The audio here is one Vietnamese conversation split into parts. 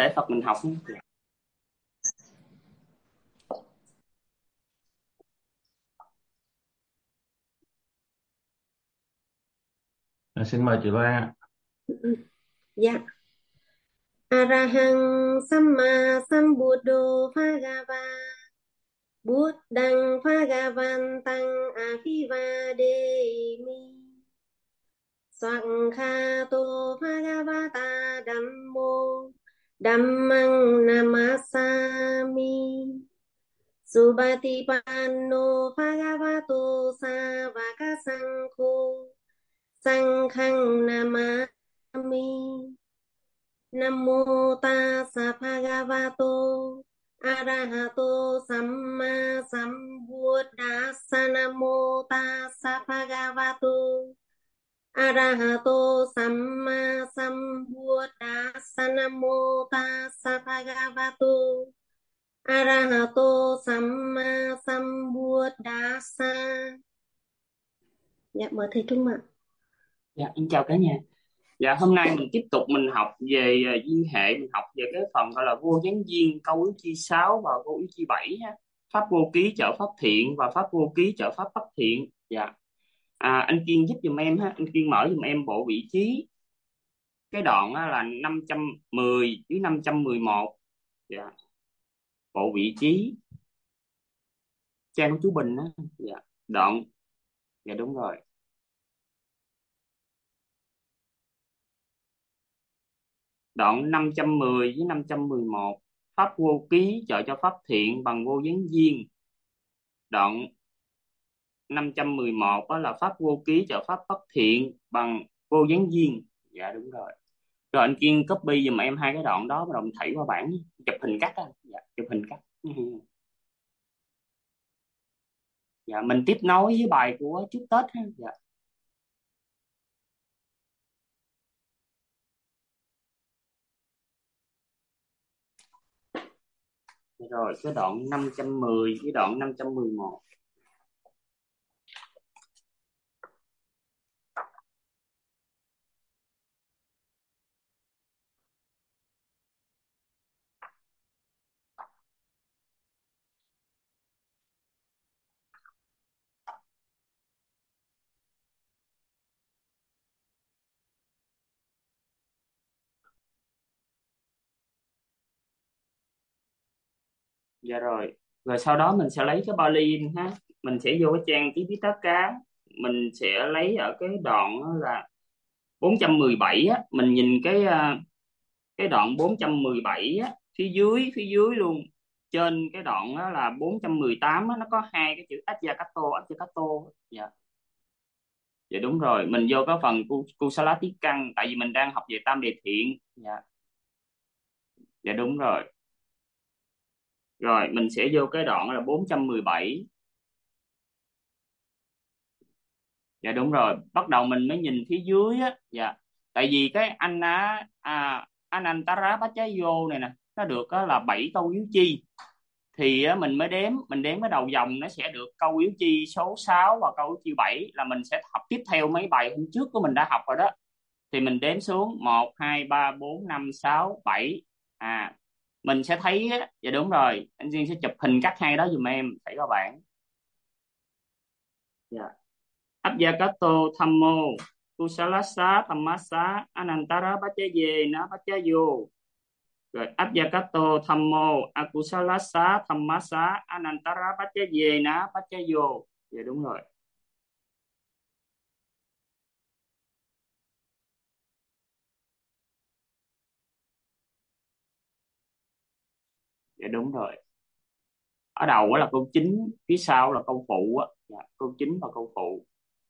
để Phật mình học. Xin mời chị Loan ạ. Dạ. Arahang Samma Sambuddho Bhagava Buddhang Bhagavantang Abhivademi Sakkhato Bhagavata Dhammo Dhammang Namasami Subatipanno Bhagavato Savaka Sangho Sanghang Namami Namo tassa bhagavato arahato samma sambuddhassa. Namo tassa bhagavato arahato samma sambuddhassa. Namo tassa bhagavato arahato samma sambuddhassa. Dạ mời thầy Trung ạ. Dạ, em chào cả nhà. Dạ, hôm nay mình tiếp tục mình học về duyên hệ, mình học về cái phần gọi là vô gián duyên, câu yếu chi 6 và câu yếu chi 7 ha. Pháp vô ký trợ pháp thiện và pháp vô ký trợ pháp bất thiện. Dạ. Anh Kiên giúp giùm em ha, anh Kiên mở giùm em bộ vị trí cái đoạn á, là 510 với 511. Dạ. Bộ vị trí trang của chú Bình á. Dạ. Đoạn. Dạ đúng rồi. Đoạn 510 với 511. Pháp vô ký trợ cho pháp thiện bằng vô gián duyên. Đoạn 511 đó là pháp vô ký trợ pháp bất thiện bằng vô gián duyên. Dạ đúng rồi. Rồi anh Kiên copy giùm em hai cái đoạn đó rồi mình thảy qua bảng, chụp hình cắt á. Dạ, chụp hình cắt. Dạ, mình tiếp nối với bài của trước Tết ha. Dạ. Rồi cái đoạn 510 với đoạn 511. Dạ rồi. Rồi sau đó mình sẽ lấy cái Bali ha. Mình sẽ vô cái trang Tipitaka. Mình sẽ lấy ở cái đoạn đó là 417 á, mình nhìn cái đoạn 417 á, phía dưới luôn. Trên cái đoạn đó là 418 á, nó có hai cái chữ Ajakato. Dạ. Dạ đúng rồi, mình vô cái phần Kusalatikang, tại vì mình đang học về tam đề thiện. Dạ. Dạ đúng rồi. Rồi mình sẽ vô cái đoạn là 417. Dạ đúng rồi, bắt đầu mình mới nhìn phía dưới á. Dạ. Tại vì cái anh á Anantara Pachayo này nè, nó được á, là 7 câu yếu chi, thì á, mình đếm cái đầu dòng nó sẽ được câu yếu chi số 6 và câu yếu chi 7, là mình sẽ học tiếp theo mấy bài hôm trước của mình đã học rồi đó. Thì mình đếm xuống 1 2 3 4 5 6 7. Mình sẽ thấy á. Dạ đúng rồi, anh Duyên sẽ chụp hình cắt hai đó giùm em thấy các bạn. Dạ. Abhyagato Thammo Kusalasa Dhammasa Anantara Pachaye Na Pachayo. Rồi Abhyagato Thammo Akusalasa Dhammasa Anantara Pachaye Na Pachayo. Dạ đúng rồi. Dạ đúng rồi. Ở đầu đó là câu chính, phía sau là câu phụ á. Dạ, câu chính và câu phụ.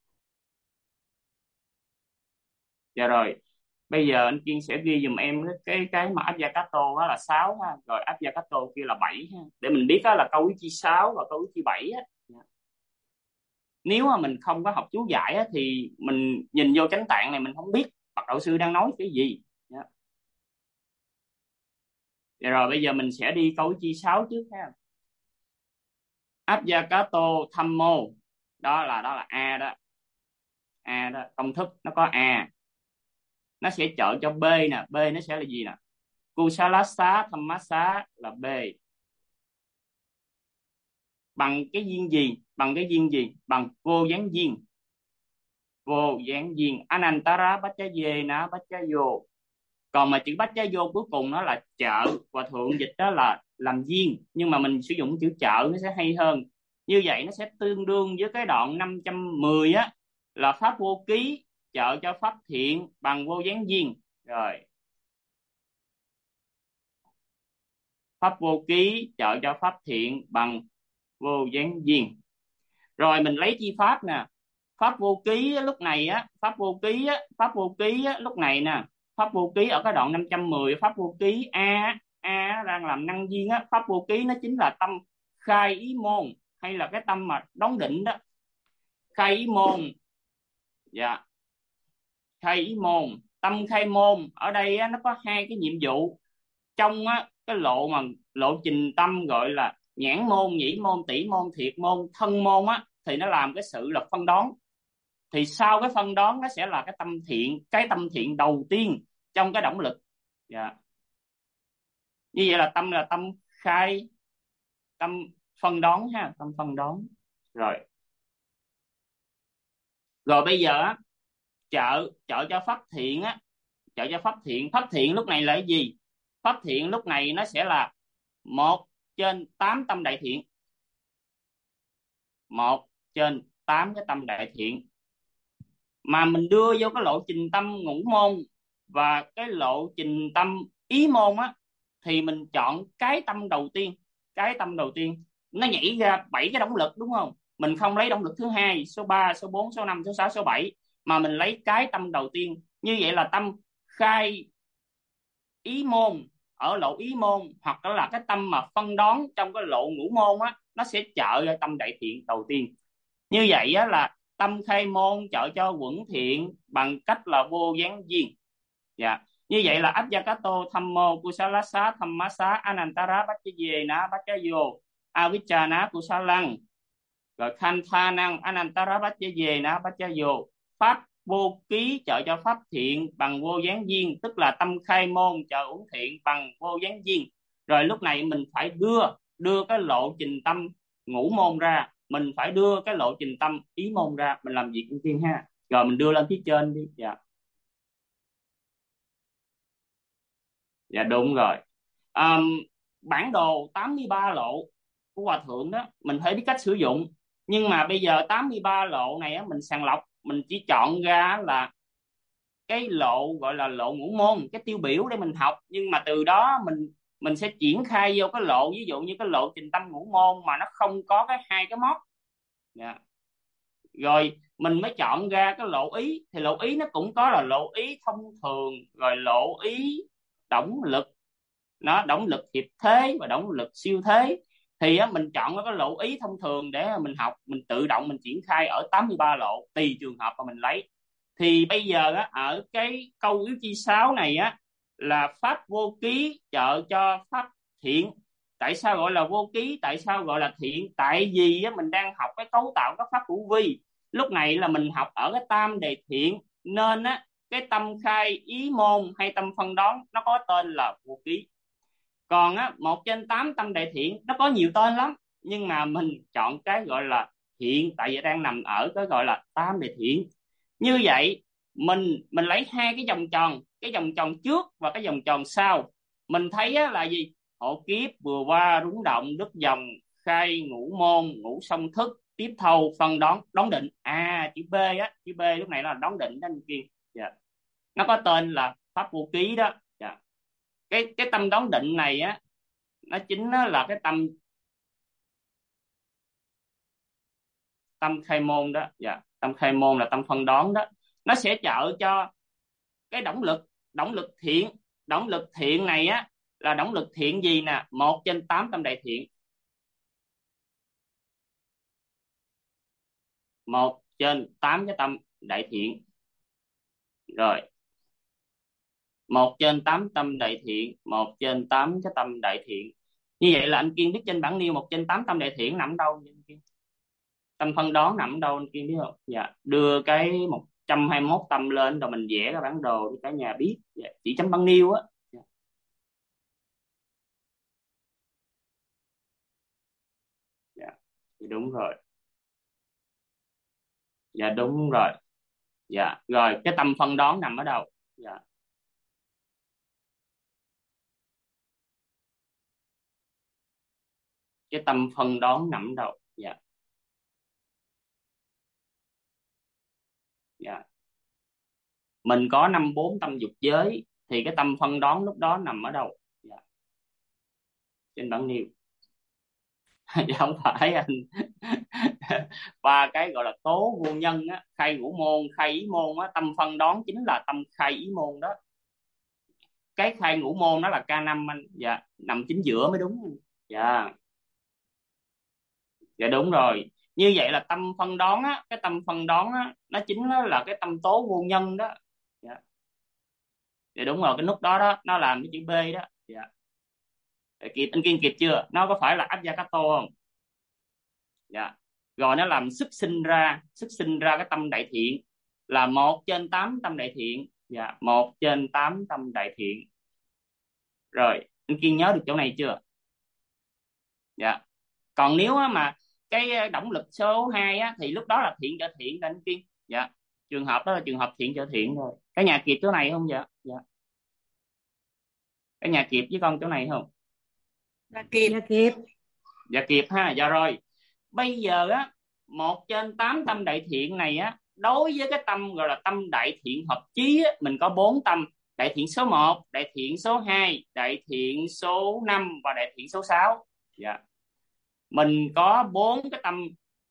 Dạ rồi. Bây giờ anh Kiên sẽ ghi giùm em cái mà Abhyagato đó là 6 ha, rồi Abhyagato kia là 7 ha, để mình biết đó là câu ý chi 6 và câu ý chi 7 á. Dạ. Nếu mà mình không có học chú giải á, thì mình nhìn vô chánh tạng này mình không biết bậc đạo sư đang nói cái gì. Dạ. Dạ rồi bây giờ mình sẽ đi câu ý chi 6 trước ha. Abhyagato Thammo, đó là A đó. A đó, công thức nó có A, nó sẽ trợ cho B nè, B nó sẽ là gì nè? Kusalasa Dhammasa là B. Bằng cái duyên gì? Bằng cái duyên gì? Bằng vô gián duyên. Vô gián duyên. Anantara Bachayena Bachayo. Còn mà chữ Bachayo cuối cùng nó là chợ, và thượng dịch đó là làm duyên, nhưng mà mình sử dụng chữ chợ nó sẽ hay hơn. Như vậy nó sẽ tương đương với cái đoạn 510 á, là pháp vô ký chợ cho pháp thiện bằng vô gián duyên. Rồi, pháp vô ký trợ cho pháp thiện bằng vô gián duyên. Rồi mình lấy chi pháp nè. Pháp vô ký lúc này á, pháp vô ký lúc này nè, pháp vô ký ở cái đoạn 510, pháp vô ký a đang làm năng duyên á, pháp vô ký nó chính là tâm khai ý môn, hay là cái tâm mà đóng định đó. Khai ý môn, dạ, khai ý môn, tâm khai môn ở đây á, nó có hai cái nhiệm vụ trong á, cái lộ trình tâm gọi là nhãn môn, nhĩ môn, tỷ môn, thiệt môn, thân môn á, thì nó làm cái sự là phân đoán. Thì sau cái phân đoán nó sẽ là cái tâm thiện, cái tâm thiện đầu tiên trong cái động lực. Dạ. Như vậy là tâm khai, tâm phân đoán ha, tâm phân đoán. Rồi, rồi bây giờ á, trợ cho pháp thiện á, trợ cho pháp thiện. Pháp thiện lúc này là cái gì? Pháp thiện lúc này nó sẽ là 1/8 tâm đại thiện. 1/8 cái tâm đại thiện mà mình đưa vô cái lộ trình tâm ngũ môn và cái lộ trình tâm ý môn á, thì mình chọn cái tâm đầu tiên. Cái tâm đầu tiên nó nhảy ra 7 cái động lực, đúng không? Mình không lấy động lực thứ hai, số 3, số 4, số 5, số 6, số 7, mà mình lấy cái tâm đầu tiên. Như vậy là tâm khai ý môn ở lộ ý môn, hoặc là cái tâm mà phân đoán trong cái lộ ngũ môn á, nó sẽ trợ ra tâm đại thiện đầu tiên. Như vậy á, là tâm khai môn trợ cho quẩn thiện bằng cách là vô gián duyên. Dạ. Như vậy là Ajakato Thammo Kusalasa Dhammasa Anantara Bachayena Bachayo Avichana Kusalang, rồi Khanthanang Anantara Bachayena Bachayo. Pháp vô ký trợ cho pháp thiện bằng vô gián duyên, tức là tâm khai môn trợ uẩn thiện bằng vô gián duyên. Rồi lúc này mình phải đưa cái lộ trình tâm ngũ môn ra, mình phải đưa cái lộ trình tâm ý môn ra, mình làm việc tiên ha. Rồi mình đưa lên phía trên đi. Dạ. Dạ đúng rồi. Bản đồ 83 lộ của Hòa Thượng đó mình phải biết cách sử dụng, nhưng mà bây giờ 83 lộ này á, mình sàng lọc, mình chỉ chọn ra là cái lộ gọi là lộ ngũ môn, cái tiêu biểu để mình học. Nhưng mà từ đó mình sẽ triển khai vô cái lộ, ví dụ như cái lộ trình tâm ngũ môn mà nó không có cái hai cái móc. Dạ. Rồi mình mới chọn ra cái lộ ý, thì lộ ý nó cũng có là lộ ý thông thường, rồi lộ ý động lực, nó động lực hiệp thế và động lực siêu thế. Thì á, mình chọn cái lộ ý thông thường để mình học, mình tự động mình triển khai ở 83 lộ tùy trường hợp mà mình lấy. Thì bây giờ á, ở cái câu yếu chi 6 này á, là pháp vô ký trợ cho pháp thiện. Tại sao gọi là vô ký, tại sao gọi là thiện? Tại vì á, mình đang học cái cấu tạo các pháp hữu vi. Lúc này là mình học ở cái tam đề thiện, nên á, cái tâm khai ý môn hay tâm phân đoán nó có tên là vô ký. Còn á, 1/8 tâm đại thiện nó có nhiều tên lắm, nhưng mà mình chọn cái gọi là thiện, tại vì đang nằm ở cái gọi là tam đại thiện. Như vậy mình lấy hai cái vòng tròn, cái vòng tròn trước và cái vòng tròn sau. Mình thấy á, là gì? Hộ kiếp, vừa qua, rúng động, đứt dòng, khai ngũ môn, ngũ song thức, tiếp thâu, phân đoán, đón định. Chữ B á, chữ B lúc này là đón định đó anh Kiên. Dạ. Nó có tên là pháp vô ký đó. Dạ. Cái tâm đón định này á, nó chính là cái tâm khai môn đó. Dạ. Tâm khai môn là tâm phân đoán đó. Nó sẽ trợ cho cái động lực thiện. Động lực thiện này á, là động lực thiện gì nè? 1/8 tâm đại thiện. 1/8 cái tâm đại thiện. Rồi, 1/8 tâm đại thiện, 1/8 cái tâm đại thiện. Như vậy là anh Kiên biết trên bảng nêu 1/8 tâm đại thiện nằm đâu? Tâm phân đoán nằm đâu anh Kiên biết không? Dạ. Đưa cái 121 tâm lên rồi mình vẽ cái bản đồ để cả nhà biết. Dạ. Chỉ chấm bảng nêu á. Dạ. Dạ đúng rồi. Dạ đúng rồi. Dạ rồi, cái tâm phân đoán nằm ở đâu? Dạ, cái tâm phân đoán nằm ở đâu? Dạ. Dạ, mình có năm bốn tâm dục giới thì cái tâm phân đoán lúc đó nằm ở đâu? Dạ, trên bảng niêu. Dạ không phải anh. Ba cái gọi là tố vô nhân á, khai ngũ môn, khai ý môn á, tâm phân đoán chính là tâm khai ý môn đó. Cái khai ngũ môn đó là K5 anh. Dạ, nằm chính giữa mới đúng. Dạ. Dạ đúng rồi. Như vậy là tâm phân đoán á, cái tâm phân đoán á nó chính là cái tâm tố vô nhân đó. Dạ. Dạ đúng rồi, cái nút đó đó nó làm cái chữ B đó. Dạ. Dạ, kịp anh Kiên, kịp chưa? Nó có phải là Abjakato không? Dạ. Rồi nó làm xuất sinh ra cái tâm đại thiện là 1/8 tâm đại thiện. Dạ, 1/8 tâm đại thiện. Rồi anh Kiên nhớ được chỗ này chưa? Dạ. Còn nếu á mà cái động lực số 2 á thì lúc đó là thiện trở thiện đó anh Kiên. Dạ, trường hợp đó là trường hợp thiện trở thiện rồi. Cái nhà kịp chỗ này không? Dạ. Dạ, cái nhà kịp với con chỗ này không? Dạ kịp. Dạ kịp. Dạ kịp ha. Dạ rồi, bây giờ á 1/8 tâm đại thiện này á, đối với cái tâm gọi là tâm đại thiện hợp chí á, mình có 4 tâm: đại thiện số 1, đại thiện số 2, đại thiện số 5 và đại thiện số 6. Dạ, mình có 4 cái tâm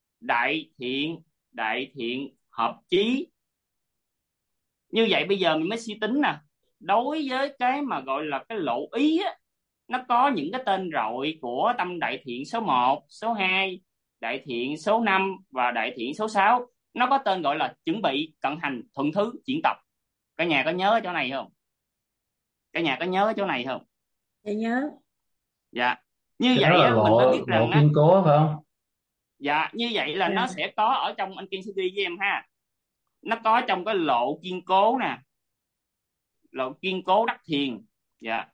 đại thiện hợp chí. Như vậy bây giờ mình mới suy tính nè, đối với cái mà gọi là cái lộ ý á, nó có những cái tên rọi của tâm đại thiện số 1, số 2, đại thiện số 5 và đại thiện số 6. Nó có tên gọi là chuẩn bị, cận hành, thuận thứ, chuyển tập. Cả nhà có nhớ ở chỗ này không? Cả nhà có nhớ ở chỗ này không? Dạ nhớ. Dạ. Như Cái đó vậy là á mình mới biết lộ rằng lộ á. kiên cố phải không? Dạ, như vậy là nó Dạ. sẽ có ở trong, anh Kiên sẽ ghi với em ha. Nó có trong cái lộ kiên cố nè, lộ kiên cố đắc thiền. Dạ,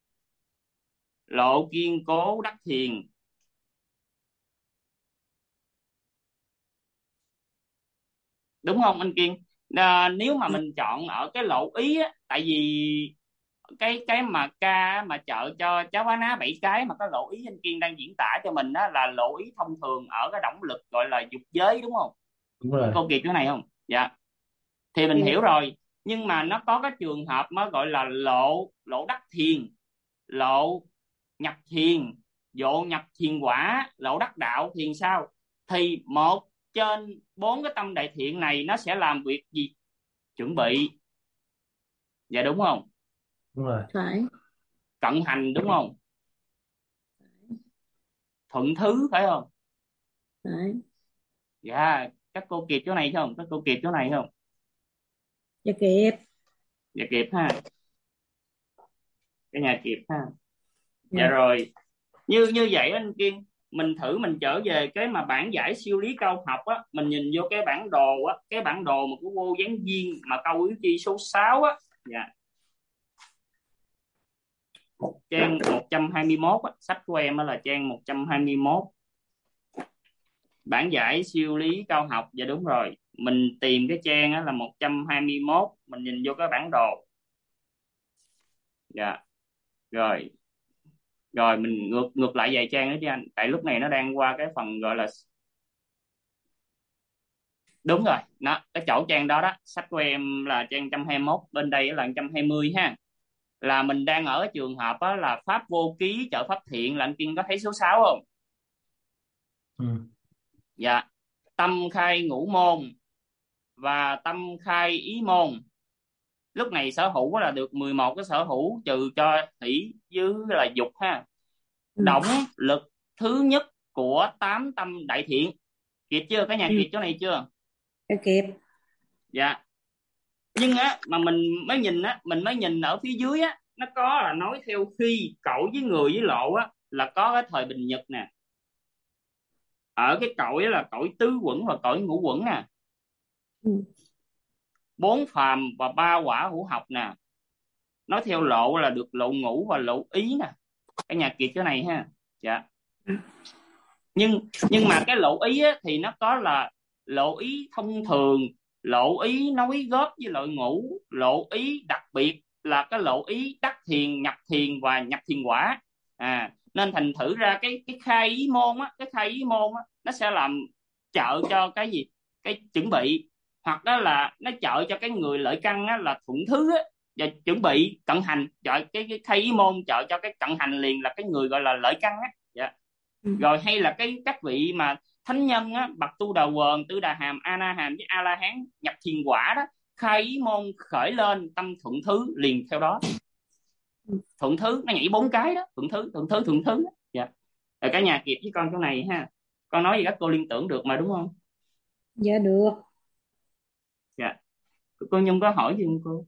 lộ kiên cố đắc thiền. Đúng không anh Kiên? Nếu mà mình chọn ở cái lộ ý á, tại vì cái mà ca mà trợ cho cháu Bá Ná 7 cái mà có lộ ý anh Kiên đang diễn tả cho mình á là lộ ý thông thường ở cái động lực gọi là dục giới, đúng không? Đúng rồi. Cô kịp chỗ này không? Dạ, thì mình hiểu Kịp. rồi. Nhưng mà nó có cái trường hợp mới gọi là lộ lộ đắc thiền, lộ nhập thiền, dụ nhập thiền quả, lộ đắc đạo thiền sao. Thì 1/4 cái tâm đại thiện này nó sẽ làm việc gì? Chuẩn bị. Dạ đúng không? Đúng rồi. Phải. Cận hành đúng không? Thuận thứ phải không? Phải. Dạ, các cô kịp chỗ này không? Các cô kịp chỗ này không? Dạ kịp. Dạ kịp ha. Cái nhà kịp ha. Dạ Dạ. rồi, như như vậy anh Kiên, mình thử mình trở về cái mà bản giải siêu lý cao học á, mình nhìn vô cái bản đồ á, cái bản đồ mà của vô gián viên mà câu yếu chi số 6 á. Dạ, trang 121 á, sách của em á là trang 121, bản giải siêu lý cao học. Dạ đúng rồi, mình tìm cái trang á là 121, mình nhìn vô cái bản đồ. Dạ rồi. Rồi mình ngược ngược lại vài trang nữa chứ anh, tại lúc này nó đang qua cái phần gọi là, đúng rồi, nó cái chỗ trang đó đó, sách của em là trang 121, bên đây là 120 ha. Là mình đang ở trường hợp đó là pháp vô ký trợ pháp thiện, là anh Kiên có thấy số 6 không? Ừ. Dạ, tâm khai ngũ môn và tâm khai ý môn. Lúc này sở hữu là được 11 cái sở hữu, trừ cho thủy với là dục ha. Ừ. Động lực thứ nhất của 8 tâm đại thiện. Kịp chưa? Cả nhà Ừ. kịp chỗ này chưa? Dạ kịp. Dạ. Nhưng á mà mình mới nhìn ở phía dưới á, nó có là nói theo khi cõi với người với lộ á là có cái thời bình nhật nè. Ở cái cõi đó là cõi tứ quẩn và cõi ngũ quẩn nè, Ừ. 4 phàm và 3 quả hữu học nè. Nói theo lộ là được lộ ngũ và lộ ý nè. Cái nhà kiệt cái này ha. Dạ. Nhưng mà cái lộ ý á, thì nó có là lộ ý thông thường, lộ ý nói góp với loại ngũ, lộ ý đặc biệt là cái lộ ý đắc thiền, nhập thiền và nhập thiền quả. Nên thành thử ra cái khai ý môn á, cái khai ý môn á nó sẽ làm trợ cho cái gì, cái chuẩn bị, hoặc đó là nó trợ cho cái người lợi căn á, là thuận thứ á, và chuẩn bị cận hành, trợ cái khai ý môn trợ cho cái cận hành liền là cái người gọi là lợi căn á. Dạ. Rồi hay là các vị mà thánh nhân á, bậc tu đà quần, tư đà hàm, a na hàm với a la hán nhập thiền quả đó, khai ý môn khởi lên tâm thuận thứ liền theo đó. Thuận thứ nó nhảy 4 cái đó, thuận thứ đó. Dạ. Rồi cả nhà kịp với con chỗ này ha, con nói gì các cô liên tưởng được mà đúng không? Dạ được. Dạ. Cô Nhung có hỏi gì không cô?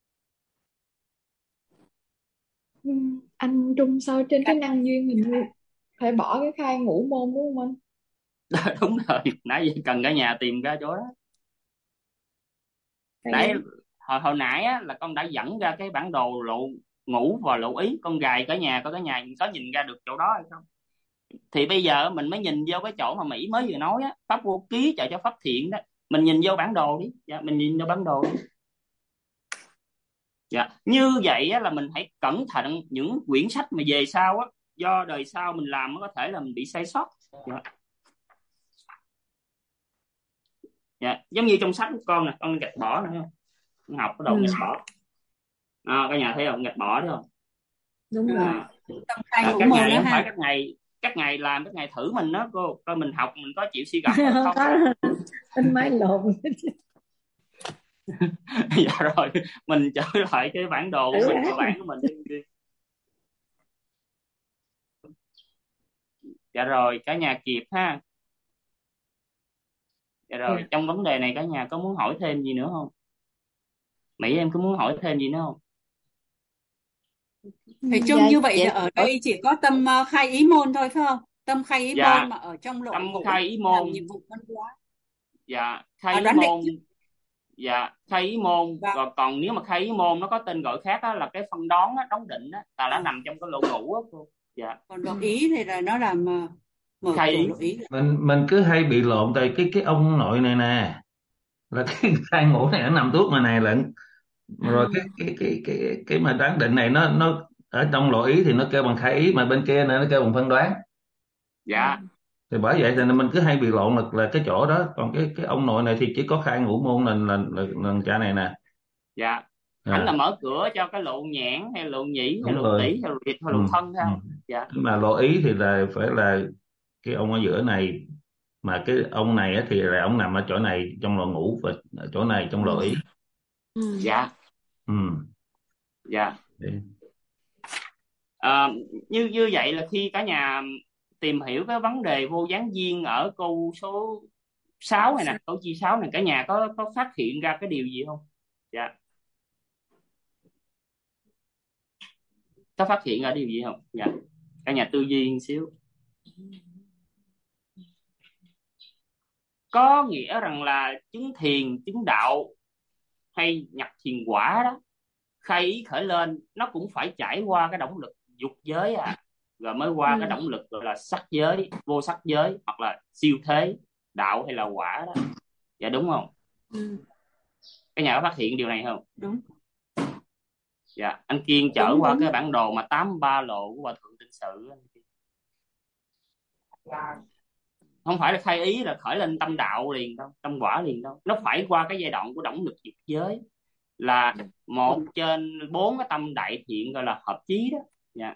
Anh Trung, sao trên cái năng duyên hình như phải bỏ cái khai ngũ môn đúng không anh? Đúng rồi, nãy giờ cần cả nhà tìm ra chỗ đó. Đấy, hồi nãy á, là con đã dẫn ra cái bản đồ lộ ngũ và lộ ý, con gài cả nhà coi cả nhà có nhìn ra được chỗ đó hay không. Thì bây giờ mình mới nhìn vô cái chỗ mà Mỹ mới vừa nói á, pháp vô ký trợ cho pháp thiện đó, mình nhìn vô bản đồ đi. Dạ, mình nhìn vô bản đồ đi. Dạ. Như vậy á, là mình hãy cẩn thận những quyển sách mà về sau á, do đời sau mình làm có thể là mình bị sai sót. Dạ. Dạ. Giống như trong sách của con nè, con gạch bỏ nè, con học cái đầu gạch bỏ. Cả nhà thấy không, gạch bỏ đấy không? Đúng rồi. Các ngày không phải các ngày làm, các ngày thử mình đó cô, coi mình học mình có chịu suy gẫm không. Anh máy lộn. Dạ rồi, mình trở lại cái bản đồ của mình, cái bản của mình đi. Dạ rồi, cả nhà kịp ha. Dạ rồi, trong vấn đề này cả nhà có muốn hỏi thêm gì nữa không? Mỹ em có muốn hỏi thêm gì nữa không? Thầy Trung, như vậy là ở đây chỉ có tâm khai ý môn thôi phải không? Tâm khai ý môn mà ở trong lộ tâm ngũ khai ý môn, làm nhiệm vụ văn hóa. Dạ, khai ý môn. Dạ, khai ý môn. Rồi còn nếu mà khai ý môn nó có tên gọi khác đó, là cái phân đoán đó, đóng định đó, là nó nằm trong cái lộ ngũ đó cô. Dạ. Còn lộ ý thì là nó làm mở khai cửa ý. lộ ý. Mình cứ hay bị lộn tại cái ông nội này nè, là cái khai ngũ này nó nằm tuốt ngoài này lận. Rồi cái mà đoán định này nó ở trong lộ ý thì nó kêu bằng khai ý, mà bên kia nó kêu bằng phân đoán. Dạ. Thì bởi vậy thì mình cứ hay bị lộn là cái chỗ đó. Còn cái ông nội này thì chỉ có khai ngũ môn là cha này nè. Dạ. Ảnh là mở cửa cho cái lộ nhãn hay lộ nhĩ hay Đúng lộ rồi. tỷ hay lộ liệt hay lộ thân thôi. Dạ. Mà lộ ý thì là phải là cái ông ở giữa này, mà cái ông này á thì là ông nằm ở chỗ này trong lộ ngũ, và ở chỗ này trong lộ ý. Dạ. Dạ. Như vậy là khi cả nhà tìm hiểu cái vấn đề vô gián duyên ở câu số 6 này nè, câu chi 6 này, cả nhà có phát hiện ra cái điều gì không? Dạ. Có phát hiện ra điều gì không? Dạ. Cả nhà tư duy một xíu. Có nghĩa rằng là chứng thiền, chứng đạo hay nhập thiền quả đó, khai ý khởi lên nó cũng phải trải qua cái động lực dục giới rồi mới qua cái động lực gọi là sắc giới, vô sắc giới, hoặc là siêu thế, đạo hay là quả đó. Dạ đúng không? Cái nhà có phát hiện điều này không? Đúng. Dạ, anh Kiên chở qua cái bản đồ mà 83 lộ của Hòa Thượng Tịnh Sự. Không phải là khai ý là khởi lên tâm đạo liền đâu, tâm quả liền đâu. Nó phải qua cái giai đoạn của động lực dục giới, là 1 trên 4 cái tâm đại thiện gọi là hợp chí đó. Dạ.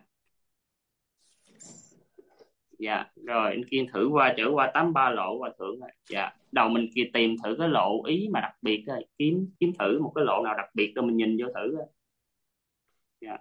Dạ, rồi anh Kiên thử trở qua 83 lộ Hòa Thượng rồi. Dạ, đầu mình kia tìm thử cái lộ ý mà đặc biệt rồi, kiếm thử một cái lộ nào đặc biệt rồi mình nhìn vô thử rồi. Dạ.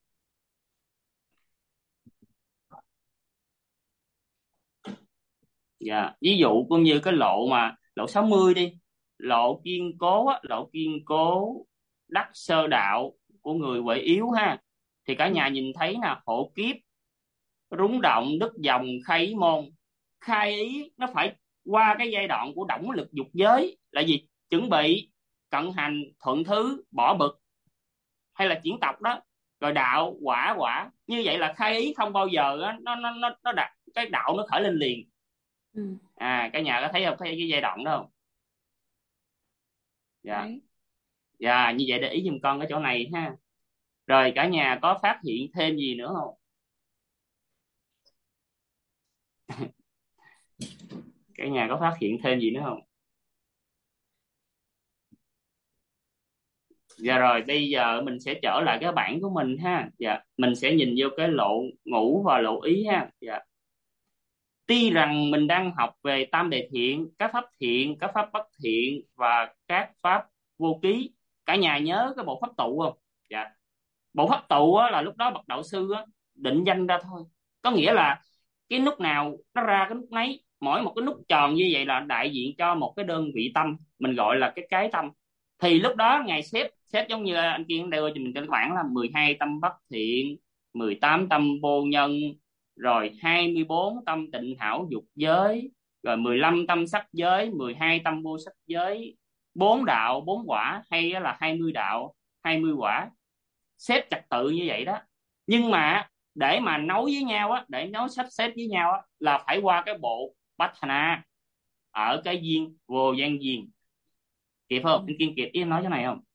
Dạ, ví dụ cũng như cái lộ 60 đi, lộ kiên cố á, lộ kiên cố đắc sơ đạo của người huệ yếu ha, thì cả nhà nhìn thấy nè, hộ kiếp, rúng động, đức dòng, khai ý môn. Khai ý nó phải qua cái giai đoạn của động lực dục giới là gì? Chuẩn bị, cận hành, thuận thứ, bỏ bực hay là chuyển tộc đó. Rồi đạo, quả. Như vậy là khai ý không bao giờ nó đặt cái đạo nó khởi lên liền, Ừ. Cả nhà có thấy không, thấy cái giai đoạn đó không? Dạ. Đấy. Dạ, như vậy để ý giùm con cái chỗ này ha. Rồi cả nhà có phát hiện thêm gì nữa không? Cả nhà có phát hiện thêm gì nữa không? Dạ rồi, bây giờ mình sẽ trở lại cái bảng của mình ha. Dạ, mình sẽ nhìn vô cái lộ ngũ và lộ ý ha. Dạ. Tuy rằng mình đang học về tam đề thiện, các pháp bất thiện và các pháp vô ký. Cả nhà nhớ cái bộ pháp tụ không? Dạ. Bộ pháp tụ á, là lúc đó bậc đạo sư á, định danh ra thôi. Có nghĩa là cái nút nào nó ra cái nút nấy, mỗi một cái nút tròn như vậy là đại diện cho một cái đơn vị tâm, mình gọi là cái tâm. Thì lúc đó ngài xếp xếp giống như anh Kiên đưa cho mình trên khoảng là 12 tâm bất thiện, 18 tâm vô nhân, rồi 24 tâm tịnh hảo dục giới, rồi 15 tâm sắc giới, 12 tâm vô sắc giới, 4 đạo 4 quả, hay là 20 đạo 20 quả, xếp trật tự như vậy đó. Nhưng mà để mà nối với nhau á, để nối sắp xếp với nhau á, là phải qua cái bộ Patthana ở cái duyên vô gian duyên. Kịp không anh Kiên, kịp ý em nói chỗ này không?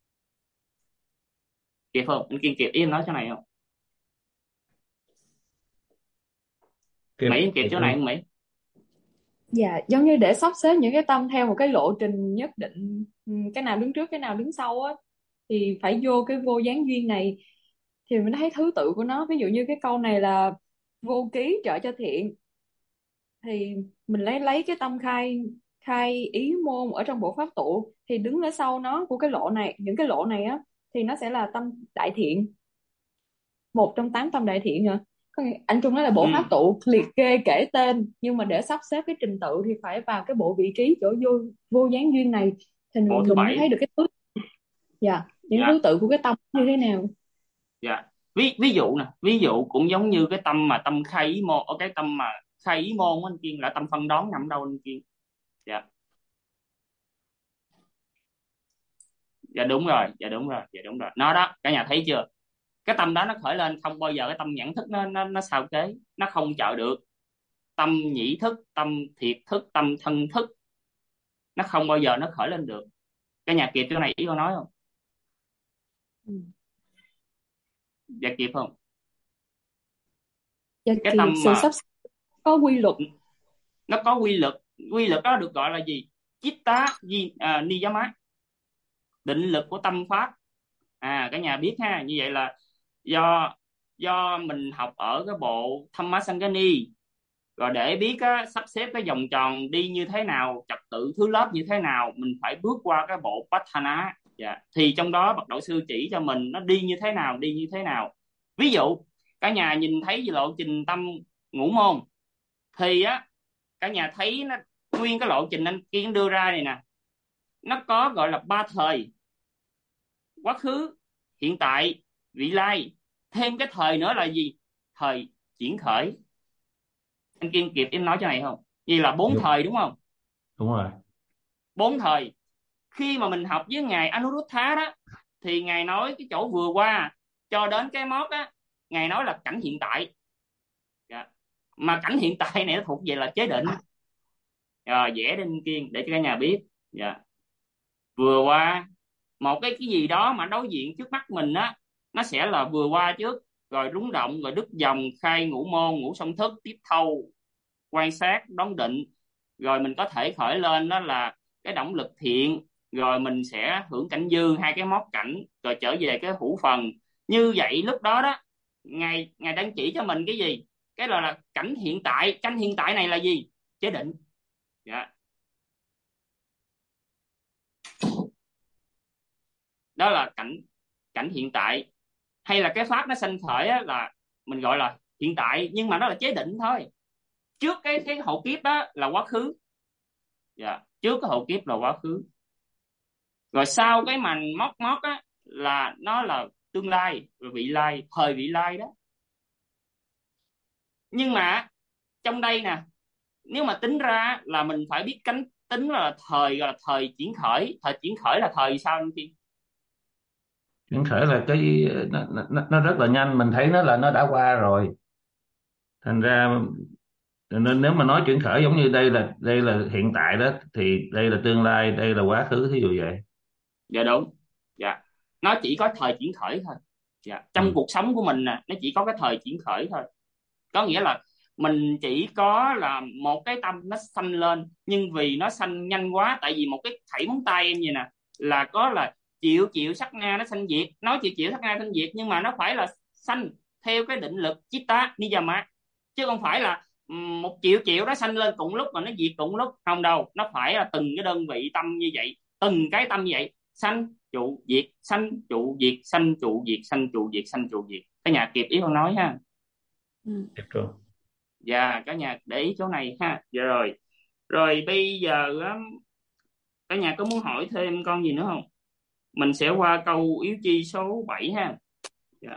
Kịp không anh Kiên, kịp ý em nói chỗ này không? Kịp, Mỹ em kịp kịp chỗ này luôn. không Mỹ? Dạ, giống như để sắp xếp những cái tâm theo một cái lộ trình nhất định, cái nào đứng trước cái nào đứng sau á, thì phải vô cái vô gián duyên này thì mình thấy thứ tự của nó. Ví dụ như cái câu này là vô ký trợ cho thiện, thì mình lấy cái tâm khai khai ý môn ở trong bộ pháp tụ, thì đứng ở sau nó của cái lộ này, những cái lộ này á, thì nó sẽ là tâm đại thiện, một trong 8 tâm đại thiện hả? Anh Trung nói là bộ pháp Ừ. tụ liệt kê kể tên, nhưng mà để sắp xếp cái trình tự thì phải vào cái bộ vị trí chỗ vô vô gián duyên này, thì Bộ thứ mình mới bảy. thấy được cái thứ, dạ, những Dạ. thứ tự của cái tâm như thế nào. Dạ. Ví dụ nè, ví dụ cũng giống như cái tâm mà tâm khai ý môn, ở cái tâm mà khai ý môn á, anh Kiên, là tâm phân đoán nằm đâu anh Kiên? Dạ. Dạ đúng rồi, dạ đúng rồi, dạ đúng rồi, nó đó, cả nhà thấy chưa? Cái tâm đó nó khởi lên không bao giờ cái tâm nhãn thức nó sao kế, nó không chợ được. Tâm nhĩ thức, tâm thiệt thức, tâm thân thức, nó không bao giờ nó khởi lên được. Cả nhà kịp chỗ này ý con nói không? Ừ. Dạ kịp không? Dạ Cái kịp, tâm sự mà sắp xếp có quy luật. nó có quy luật, quy luật đó được gọi là gì? Chitta niyama, định lực của tâm pháp. Cả nhà biết ha, như vậy là do do mình học ở cái bộ Thammasangani, rồi để biết á, sắp xếp cái vòng tròn đi như thế nào, trật tự thứ lớp như thế nào, mình phải bước qua cái bộ Patthana. Dạ. Thì trong đó bậc đạo sư chỉ cho mình nó đi như thế nào, đi như thế nào. Ví dụ cả nhà nhìn thấy lộ trình tâm ngũ môn, thì á cả nhà thấy nó nguyên cái lộ trình anh Kiên đưa ra này nè, nó có gọi là 3 thời: quá khứ, hiện tại, vị lai. Thêm cái thời nữa là gì? Thời triển khởi. Anh Kiên kịp em nói cho này không? Vì là 4 thời đúng không? Đúng rồi. 4 thời. Khi mà mình học với ngài Anuruddha đó, thì ngài nói cái chỗ vừa qua cho đến cái mốt á, ngài nói là cảnh hiện tại. Dạ. Mà cảnh hiện tại này nó thuộc về là chế định. Rồi vẽ lên Kiên để cho cả nhà biết. Dạ. Vừa qua một cái gì đó mà đối diện trước mắt mình á, nó sẽ là vừa qua trước, rồi rúng động, rồi đứt dòng, khai ngũ môn, ngũ song thức, tiếp thâu, quan sát, đón định, rồi mình có thể khởi lên đó là cái động lực thiện, rồi mình sẽ hưởng cảnh dư, hai cái móc cảnh, rồi trở về cái hữu phần. Như vậy lúc đó đó, ngài ngài đang chỉ cho mình cái gì? Cái là cảnh hiện tại. Cảnh hiện tại này là gì? Chế định. Dạ. Đó là cảnh cảnh hiện tại. Hay là cái pháp nó sanh khởi á, là mình gọi là hiện tại, nhưng mà nó là chế định thôi. Trước cái hậu kiếp đó là quá khứ. Dạ. Trước cái hậu kiếp là quá khứ, rồi sau cái màn móc móc á là nó là tương lai, rồi vị lai, thời vị lai đó. Nhưng mà trong đây nè, nếu mà tính ra là mình phải biết cánh tính là thời, gọi là thời triển khởi. Thời triển khởi là thời sao anh Kiên? Chuyển khởi là cái nó rất là nhanh, mình thấy nó là nó đã qua rồi, thành ra Nên nếu mà nói chuyển khởi giống như đây là hiện tại đó, thì đây là tương lai, đây là quá khứ, thí dụ vậy. Dạ đúng. Dạ, nó chỉ có thời chuyển khởi thôi. Dạ, trong Ừ. cuộc sống của mình nè, nó chỉ có cái thời chuyển khởi thôi. Có nghĩa là mình chỉ có là một cái tâm nó sanh lên, nhưng vì nó sanh nhanh quá, tại vì một cái thảy móng tay em vậy nè, là có là triệu triệu sát na nó sanh diệt, nói triệu triệu sát na sanh diệt, nhưng mà nó phải là sanh theo cái định lực chitta niyama, chứ không phải là một triệu triệu đó sanh lên cùng lúc mà nó diệt cùng lúc, không đâu. Nó phải là từng cái đơn vị tâm như vậy, từng cái tâm như vậy, sanh trụ diệt, sanh trụ diệt, sanh trụ diệt, sanh trụ diệt, sanh trụ diệt. Cả nhà kịp ý con nói ha? Được rồi. Dạ, cả nhà để ý chỗ này ha. Dạ rồi. Rồi bây giờ á, cả nhà có muốn hỏi thêm con gì nữa không? Mình sẽ qua câu yếu chi số 7 ha. Dạ.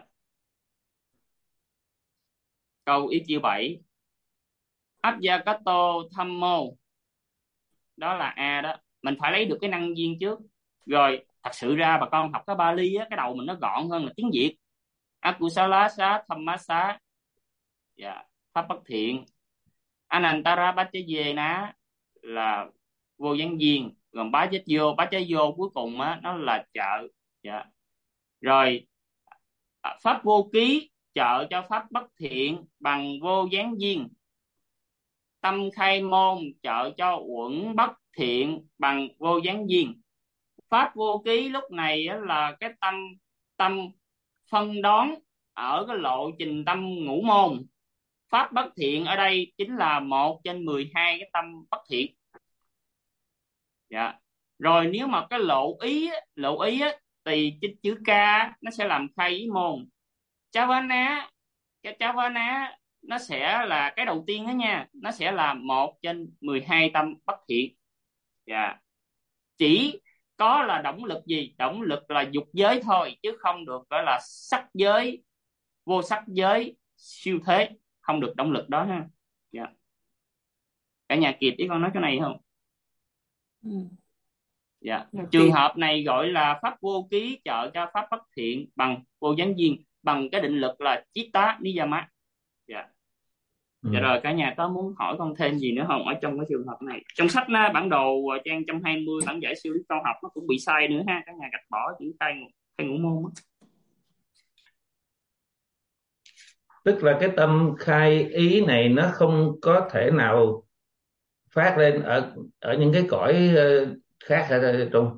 Câu yếu chi 7. Abhyagato Thammo. Đó là A đó. Mình phải lấy được cái năng viên trước. Rồi, thật sự ra bà con học cái Bali á, cái đầu mình nó gọn hơn là tiếng Việt. Akusala Thammasa. Dạ, pháp bất thiện. Anantara Bachayena là vô gián duyên, còn bá chế vô cuối cùng á nó là trợ. Dạ. Rồi pháp vô ký trợ cho pháp bất thiện bằng vô gián duyên. Tâm khai môn trợ cho uẩn bất thiện bằng vô gián duyên. Pháp vô ký lúc này á, là cái tâm phân đoán ở cái lộ trình tâm ngũ môn. Pháp bất thiện ở đây chính là 1/12 cái tâm bất thiện. Dạ. Rồi nếu mà cái lộ ý á, thì chữ K nó sẽ làm khai ý môn. Chavana, cái Chavana nó sẽ là cái đầu tiên đó nha, nó sẽ là 1/12 tâm bất thiện. Dạ. Chỉ có là động lực gì? Động lực là dục giới thôi, chứ không được gọi là sắc giới, vô sắc giới, siêu thế, không được động lực đó ha. Dạ. Cả nhà kịp ý con nói cái này không? Dạ. Trường hợp này gọi là pháp vô ký trợ cho pháp bất thiện bằng vô gián duyên, bằng cái định lực là chitta niyama. Dạ. Dạ rồi, cả nhà có muốn hỏi con thêm gì nữa không ở trong cái trường hợp này? Trong sách bản đồ trang 120 bản giải siêu lý câu học nó cũng bị sai nữa ha, cả nhà gạch bỏ chữ khai ngũ môn á. Tức là cái tâm khai ý này nó không có thể nào phát lên ở những cái cõi khác hả Trung?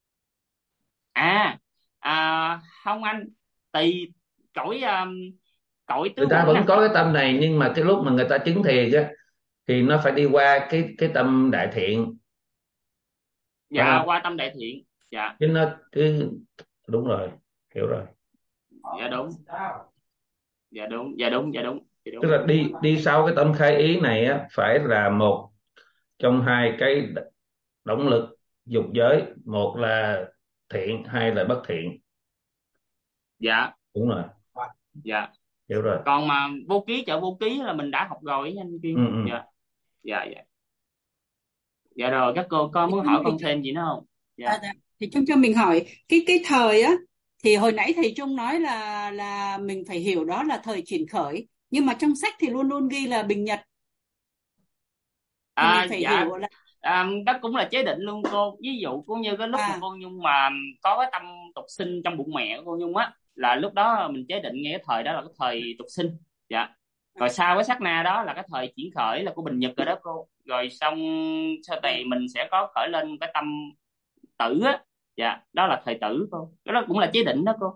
Không anh, tùy cõi tứ Người ta quẩn vẫn có cái tâm này, nhưng mà cái lúc mà người ta chứng thiền á thì nó phải đi qua cái tâm đại thiện. Dạ, qua tâm đại thiện. Dạ. Chứ nó đúng rồi, hiểu rồi. Dạ đúng. Dạ đúng, dạ đúng, dạ đúng. Tức là đi sau cái tâm khai ý này á phải là một trong hai cái động lực dục giới, một là thiện, hai là bất thiện. Dạ. Đúng rồi. Dạ. Hiểu rồi. Còn mà vô ký trợ vô ký là mình đã học rồi anh Kiên. Dạ. Dạ. Dạ. Dạ rồi, các cô có muốn hỏi con thêm gì nữa không? Dạ. Thì Trung cho mình hỏi cái thời á, thì hồi nãy thầy Trung nói là mình phải hiểu đó là thời chuyển khởi, nhưng mà trong sách thì luôn luôn ghi là bình nhật. Thì mình phải dạ. hiểu là đó cũng là chế định luôn cô. Ví dụ cũng như cái lúc mà cô Nhung mà có cái tâm tục sinh trong bụng mẹ của cô Nhung á, là lúc đó mình chế định ngay cái thời đó là cái thời tục sinh. Dạ. Rồi sau cái sát na đó là cái thời chuyển khởi là của bình nhật rồi đó cô. Rồi xong sau này mình sẽ có khởi lên cái tâm tử á. Dạ, đó là thời tử cô. Cái đó cũng là chế định đó cô.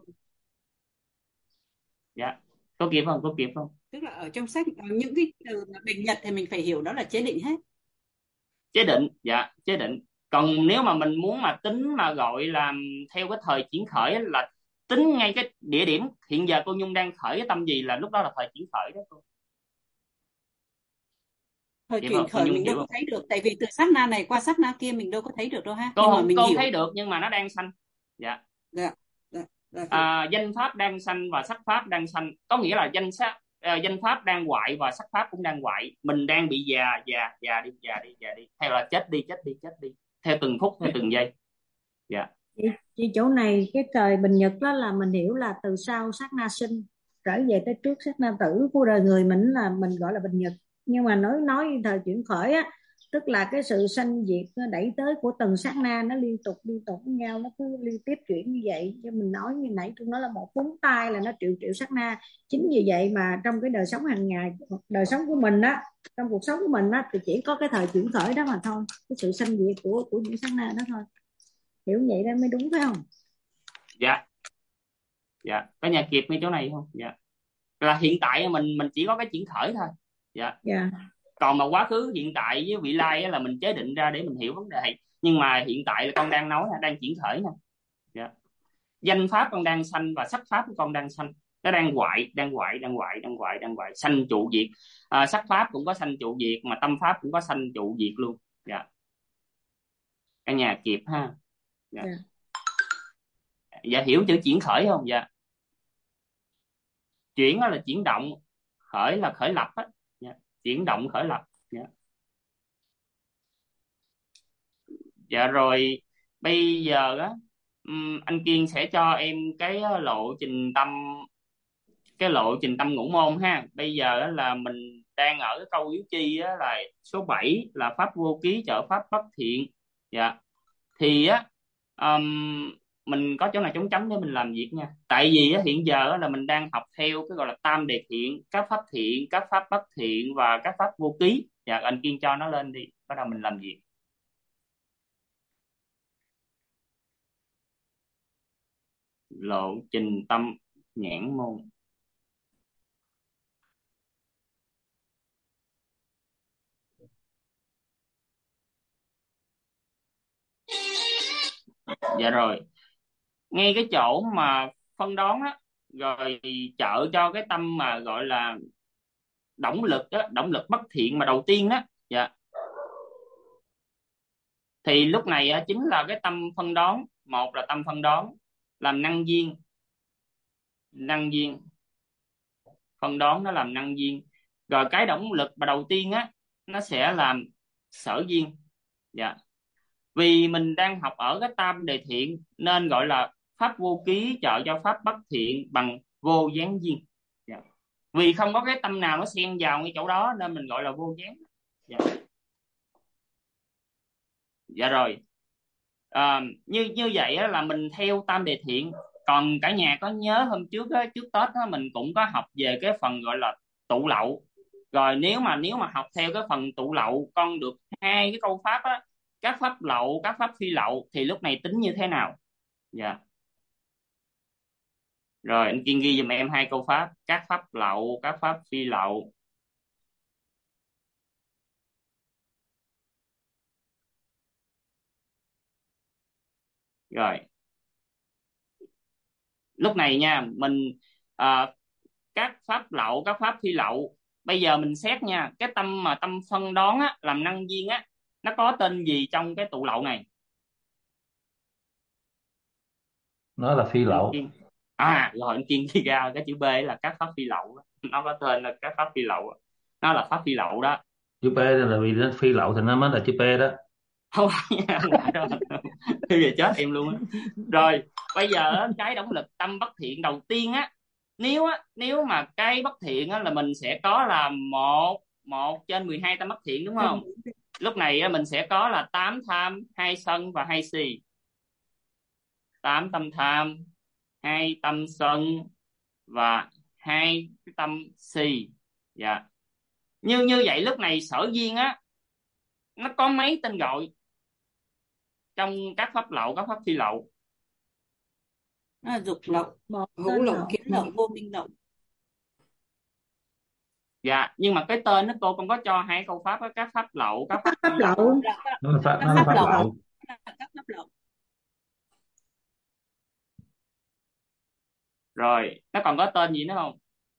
Dạ. Có kịp không? Có kịp không? Tức là ở trong sách những cái từ mà bình nhật thì mình phải hiểu đó là chế định hết. Chế định. Dạ, chế định. Còn nếu mà mình muốn mà tính mà gọi là theo cái thời chuyển khởi là tính ngay cái địa điểm hiện giờ cô Nhung đang khởi cái tâm gì là lúc đó là thời chuyển khởi đó cô. Thời chuyển khởi mình đâu có thấy được, tại vì từ sát na này qua sát na kia mình đâu có thấy được đâu ha. Cô thấy được nhưng mà nó đang sanh. Dạ. Dạ. Danh pháp đang sanh và sắc pháp đang sanh, có nghĩa là danh pháp đang hoại và sắc pháp cũng đang hoại. Mình đang bị già đi, hay là chết đi, theo từng phút, theo từng giây. Dạ. Chị chỗ này cái thời bình nhật đó là mình hiểu là từ sau sát na sinh trở về tới trước sát na tử của đời người mình là mình gọi là bình nhật. Nhưng mà nói thời chuyển khởi á, tức là cái sự sanh diệt nó đẩy tới của từng sát na, nó liên tục với nhau, nó cứ liên tiếp chuyển như vậy. Chứ mình nói như nãy tôi nói là một phúng tay là nó triệu sát na. Chính vì vậy mà trong cái đời sống hàng ngày, đời sống của mình á, trong cuộc sống của mình á, thì chỉ có cái thời chuyển khởi đó mà thôi, cái sự sanh diệt của những sát na đó thôi. Hiểu vậy đó mới đúng phải không? Dạ, dạ, có nhà kịp ngay chỗ này không? Dạ, là hiện tại mình chỉ có cái chuyển khởi thôi. Dạ, Dạ. còn mà quá khứ, hiện tại với vị lai á, là mình chế định ra để mình hiểu vấn đề. Nhưng mà hiện tại là con đang nói là đang chuyển khởi nè. Dạ. Danh pháp con đang sanh và sắc pháp của con đang sanh, nó đang hoại, sanh trụ diệt. Sắc pháp cũng có sanh trụ diệt, mà tâm pháp cũng có sanh trụ diệt luôn. Dạ, cả nhà kịp ha. Dạ. Dạ. Dạ, hiểu chữ chuyển khởi không? Dạ, chuyển là chuyển động, khởi là khởi lập á. Dạ. Chuyển động khởi lập. Dạ. Dạ rồi, bây giờ á, anh Kiên sẽ cho em cái lộ trình tâm ngũ môn ha. Bây giờ á, là mình đang ở cái câu yếu chi á, là số 7 là pháp vô ký trợ pháp bất thiện. Dạ. Thì á, mình có chỗ nào trống trống để mình làm việc nha. Tại vì á, hiện giờ á, là mình đang học theo cái gọi là tam đề thiện, các pháp thiện, các pháp bất thiện và các pháp vô ký. Dạ, anh Kiên cho nó lên đi, bắt đầu mình làm việc. Lộ trình tâm nhãn môn. Dạ rồi, ngay cái chỗ mà phân đoán á, rồi trợ cho cái tâm mà gọi là động lực á, động lực bất thiện mà đầu tiên đó. Dạ. Thì lúc này á, chính là cái tâm phân đoán. Một là tâm phân đoán làm năng duyên, phân đoán nó làm năng duyên. Rồi cái động lực mà đầu tiên á, nó sẽ làm sở duyên. Dạ. Vì mình đang học ở cái tam đề thiện nên gọi là pháp vô ký trợ cho pháp bất thiện bằng vô gián duyên. Dạ. Vì không có cái tâm nào nó xen vào ngay chỗ đó nên mình gọi là vô gián. Dạ. Dạ rồi, như vậy á, là mình theo tam đề thiện. Còn cả nhà có nhớ hôm trước á, trước Tết á, mình cũng có học về cái phần gọi là tụ lậu. Rồi nếu mà học theo cái phần tụ lậu, con được hai cái câu pháp á, các pháp lậu, các pháp phi lậu, thì lúc này tính như thế nào? Dạ. Rồi anh Kiên ghi giùm em hai câu pháp, các pháp lậu, các pháp phi lậu. Rồi lúc này nha, mình các pháp lậu, các pháp phi lậu, bây giờ mình xét nha, cái tâm mà tâm phân đoán á, làm năng duyên á, nó có tên gì trong cái tụ lậu này? Nó là phi lậu. Rồi anh Kiên ghi ra cái chữ B là các pháp phi lậu. Nó có tên là các pháp phi lậu, nó là pháp phi lậu đó. Chữ P là vì nó phi lậu thì nó mới là chữ P đó. Không phải đâu. Bây giờ chết em luôn á. Rồi bây giờ cái động lực tâm bất thiện đầu tiên á, nếu mà cái bất thiện á, là mình sẽ có là 1/12 tâm bất thiện, đúng không? Lúc này á, mình sẽ có là 8 tham, 2 sân và 2 si. 8 tâm tham, 2 tâm sân và 2 cái tâm si. Dạ. Như vậy lúc này sở duyên á, nó có mấy tên gọi trong các pháp lậu, các pháp phi lậu? Dục lậu, hữu lậu, kiến lậu, vô minh lậu. Dạ, nhưng mà cái tên đó cô không có cho hai câu pháp đó, các pháp lậu, các pháp Pháp phi lậu. lậu. Nó là pháp lậu. Các pháp lậu. Rồi nó còn có tên gì nữa không?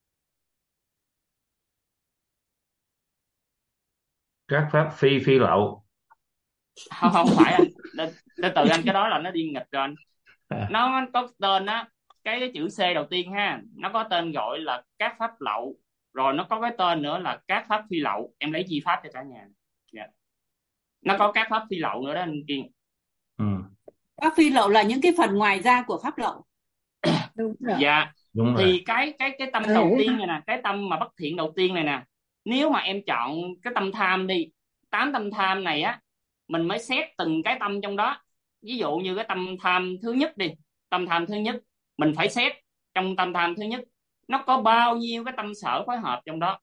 Các pháp phi lậu. Không phải anh, từ từ anh, cái đó là nó đi nghịch rồi anh. Nó có tên á, cái chữ C đầu tiên ha, nó có tên gọi là các pháp lậu, rồi nó có cái tên nữa là các pháp phi lậu. Em lấy chi pháp cho cả nhà. Dạ. Nó có các pháp phi lậu nữa đó anh Kiên. Pháp phi lậu là những cái phần ngoài ra của pháp lậu. Đúng rồi. Dạ. Đúng rồi. Thì cái tâm đầu tiên này nè, cái tâm mà bất thiện đầu tiên này nè, nếu mà em chọn cái tâm tham đi, 8 tâm tham này á, mình mới xét từng cái tâm trong đó. Ví dụ như cái tâm tham thứ nhất đi, tâm tham thứ nhất mình phải xét trong tâm tham thứ nhất nó có bao nhiêu cái tâm sở phối hợp trong đó.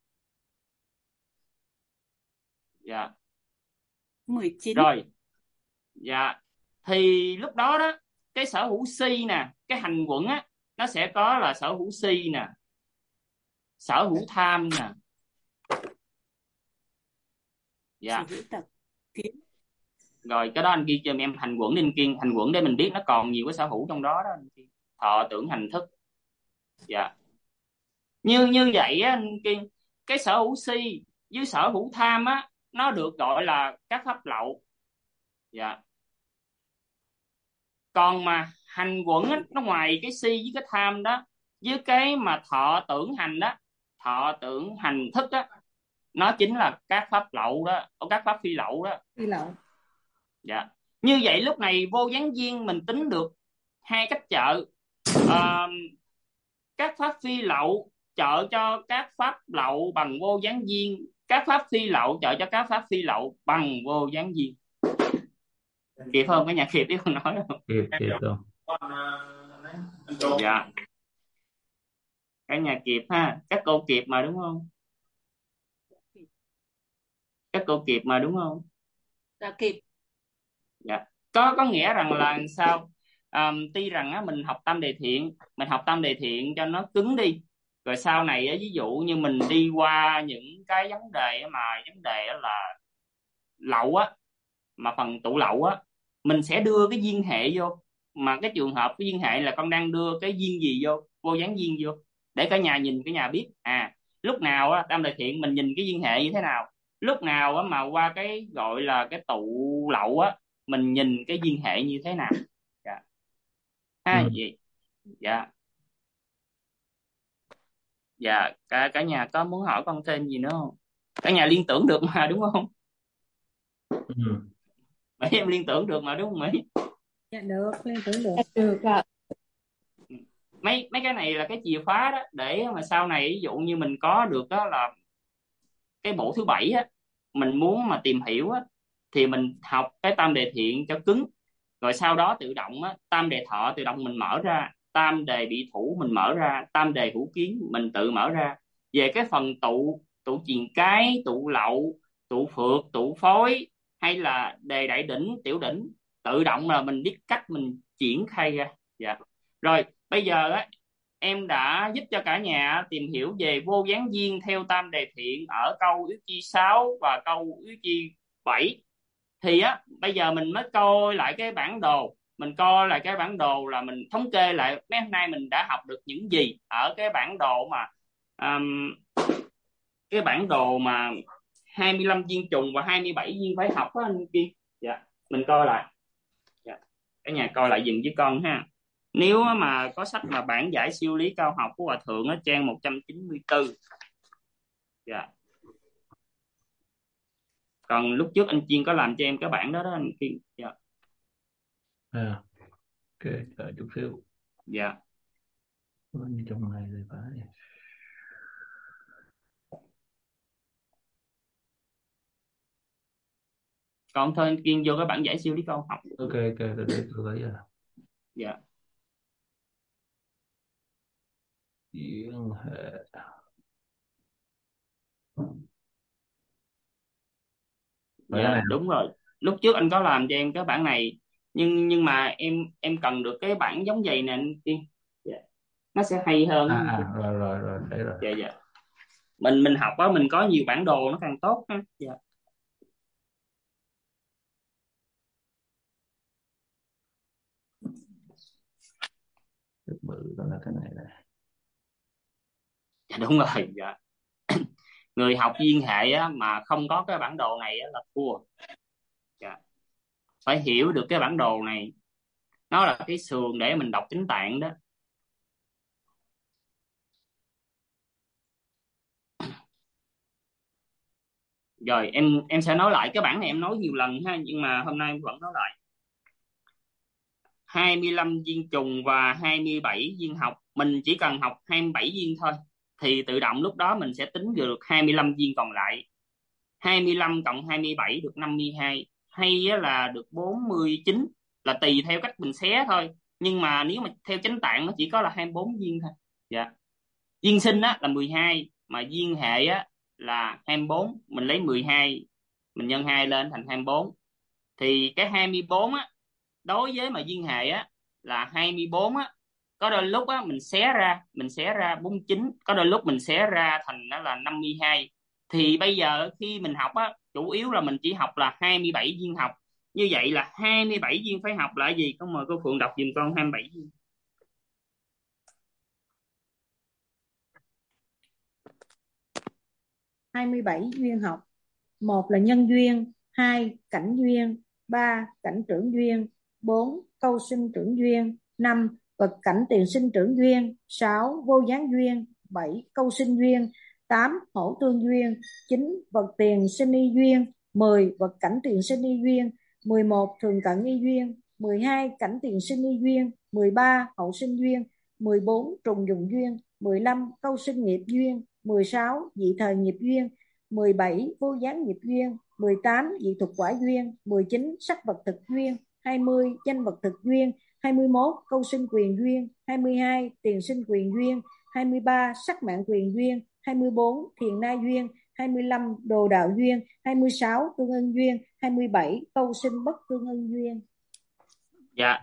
Dạ. 19. Rồi. Dạ. Thì lúc đó đó, cái sở hữu si nè, cái hành quẩn á, nó sẽ có là sở hữu si nè, sở hữu tham nè. Dạ. Sở hữu tập kiến. Rồi cái đó anh ghi cho em hành quẩn nên kiên, hành quẩn để mình biết nó còn nhiều cái sở hữu trong đó đó anh Kiên. Thọ tưởng hành thức. Dạ. Như vậy á anh Kiên, cái sở hữu si với sở hữu tham á, nó được gọi là các pháp lậu. Dạ. Còn mà hành quẩn á, nó ngoài cái si với cái tham đó, với cái mà thọ tưởng hành đó, thọ tưởng hành thức á, nó chính là các pháp lậu đó, các pháp phi lậu đó. Phi lậu. Dạ. Như vậy lúc này vô gián duyên mình tính được hai cách trợ. Ờ, các pháp phi lậu trợ cho các pháp lậu bằng vô gián duyên, các pháp phi lậu trợ cho các pháp phi lậu bằng vô gián duyên. Kịp không? Cái nhà kịp biết không nói không? Kịp rồi. Dạ. Cái nhà kịp ha, các cô kịp mà đúng không? Các cô kịp mà đúng không? Dạ kịp. Dạ. Có nghĩa rằng là sao? Tuy rằng á, mình học tâm đề thiện, mình học tâm đề thiện cho nó cứng đi, rồi sau này á, ví dụ như mình đi qua những cái vấn đề mà vấn đề á là lậu á, mà phần tụ lậu á, mình sẽ đưa cái duyên hệ vô. Mà cái trường hợp cái duyên hệ là con đang đưa cái duyên gì vô, vô gián duyên vô, để cả nhà nhìn, cả nhà biết lúc nào á tam đại thiện mình nhìn cái duyên hệ như thế nào, lúc nào á mà qua cái gọi là cái tụ lậu á mình nhìn cái duyên hệ như thế nào. Dạ. Gì. Dạ. Dạ. Cả nhà có muốn hỏi con thêm gì nữa không? Cả nhà liên tưởng được mà đúng không? Mấy em liên tưởng được mà đúng không Mỹ? Dạ được, liên tưởng được. Được ạ. Mấy cái này là cái chìa khóa đó, để mà sau này ví dụ như mình có được đó là cái bộ thứ 7 á, mình muốn mà tìm hiểu á, thì mình học cái tam đề thiện cho cứng, rồi sau đó tự động á, tam đề thọ tự động mình mở ra, tam đề bị thủ mình mở ra, tam đề hữu kiến mình tự mở ra. Về cái phần tụ, tụ truyền cái, tụ lậu, tụ phược, tụ phối, hay là đề đại đỉnh, tiểu đỉnh, tự động là mình biết cách mình triển khai ra. Dạ. Rồi bây giờ á, em đã giúp cho cả nhà tìm hiểu về vô gián duyên theo tam đề thiện ở câu yếu chi 6 và câu yếu chi 7. Thì á bây giờ mình mới coi lại cái bản đồ, mình coi lại cái bản đồ là mình thống kê lại mấy hôm nay mình đã học được những gì ở cái bản đồ mà cái bản đồ mà 25 viên trùng và 27 viên phải học á anh Kiên. Dạ. Mình coi lại. Dạ. Cả nhà coi lại dùm với con ha. Nếu mà có sách mà bản giải siêu lý cao học của Hòa Thượng ở trang 194. Dạ. Còn lúc trước anh Chiên có làm cho em cái bản đó đó anh Kiên. Dạ. Ok, đợi chút xíu. Dạ. Như trong này thì phải. Còn thôi anh Kiên vô cái bản giải siêu lý cao học. Ok, tôi thấy rồi. Dạ. Duyên hệ. Dạ đúng rồi. Lúc trước anh có làm cho em cái bản này, nhưng mà em cần được cái bản giống vậy nè anh Kiên. Dạ. Nó sẽ hay hơn. Rồi thấy rồi. Dạ dạ. Mình học á, mình có nhiều bản đồ nó càng tốt ha. Dạ. Được bự đó là cái này này. Dạ đúng rồi. Dạ. Người học duyên hệ á, mà không có cái bản đồ này á, là thua. Dạ. Phải hiểu được cái bản đồ này, nó là cái sườn để mình đọc chính tạng đó. Rồi em sẽ nói lại cái bản này, em nói nhiều lần ha, nhưng mà hôm nay em vẫn nói lại. 25 viên trùng và 27 viên học, mình chỉ cần học 27 viên thôi thì tự động lúc đó mình sẽ tính được 25 viên còn lại. 25 cộng 27 được 52, hay á là được 49, là tùy theo cách mình xé thôi. Nhưng mà nếu mà theo chánh tạng nó chỉ có là 24 viên thôi. Dạ. Viên sinh á là 12, mà viên hệ á là 24, mình lấy 12 mình nhân 2 lên thành 24. Thì cái 24 á, đối với mà viên hệ á là 24 á, có đôi lúc á mình xé ra 49, có đôi lúc mình xé ra thành đó là 52. Thì bây giờ khi mình học á, chủ yếu là mình chỉ học là 27 viên học. Như vậy là 27 viên phải học là gì? Con mời cô Phượng đọc giùm con 27 viên. 27 duyên học. Một là nhân duyên, 2 cảnh duyên, 3 cảnh trưởng duyên, 4 câu sinh trưởng duyên, 5 vật cảnh tiền sinh trưởng duyên, 6 vô gián duyên, 7 câu sinh duyên, 8 hổ tương duyên, 9 vật tiền sinh y duyên, 10 vật cảnh tiền sinh y duyên, 11 thường cận y duyên, 12 cảnh tiền sinh y duyên, 13 hậu sinh duyên, 14 trùng dùng duyên, 15 câu sinh nghiệp duyên, 16 dị thời nghiệp duyên, 17 vô gián nghiệp duyên, 18 dị thuộc quả duyên, 19 sắc vật thực duyên, 20 danh vật thực duyên, 21 câu sinh quyền duyên, 22 tiền sinh quyền duyên, 23 sắc mạng quyền duyên, 24 thiền na duyên, 25 đồ đạo duyên, 26 tương ưng duyên, 27 câu sinh bất tương ưng duyên. Dạ.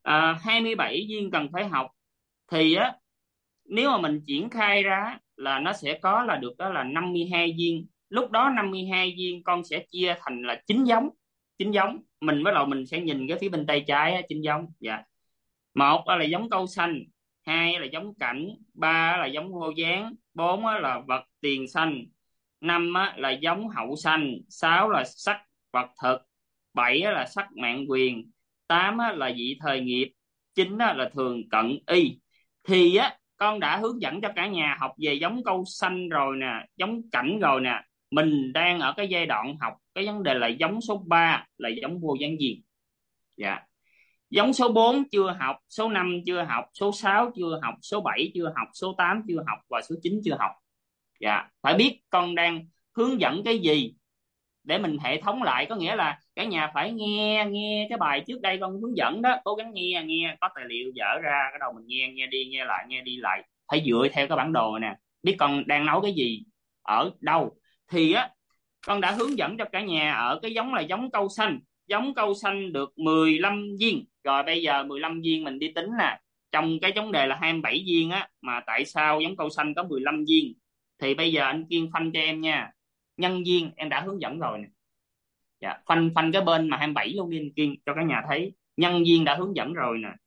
27 viên cần phải học. Thì á, nếu mà mình triển khai ra là nó sẽ có là được đó là 52 viên. Lúc đó 52 viên con sẽ chia thành là 9 giống. 9 giống. Mình bắt đầu mình sẽ nhìn cái phía bên tay trái á, 9 giống. Dạ. Một là giống câu xanh, hai là giống cảnh, ba là giống vô gián, bốn là vật tiền xanh, năm là giống hậu xanh, sáu là sắc vật thực, bảy là sắc mạng quyền, tám là dị thời nghiệp, chín là thường cận y. Thì á, con đã hướng dẫn cho cả nhà học về giống câu xanh rồi nè, giống cảnh rồi nè. Mình đang ở cái giai đoạn học cái vấn đề là giống số 3 là giống vô gián viên. Dạ. Giống số 4 chưa học, số 5 chưa học, số 6 chưa học, số 7 chưa học, số 8 chưa học và số 9 chưa học. Dạ, phải biết con đang hướng dẫn cái gì để mình hệ thống lại, có nghĩa là cả nhà phải nghe cái bài trước đây con hướng dẫn đó, cố gắng nghe, có tài liệu dở ra cái đầu mình nghe đi nghe đi lại, phải dựa theo cái bản đồ nè, biết con đang nói cái gì ở đâu. Thì á, con đã hướng dẫn cho cả nhà ở cái giống là giống câu xanh. Giống câu xanh được 15 viên. Rồi bây giờ 15 viên mình đi tính nè. Trong cái vấn đề là 27 viên á, mà tại sao giống câu xanh có 15 viên? Thì bây giờ anh Kiên phanh cho em nha. Nhân viên em đã hướng dẫn rồi nè. Dạ, phanh cái bên mà 27 luôn đi anh Kiên cho cả nhà thấy. Nhân viên đã hướng dẫn rồi nè.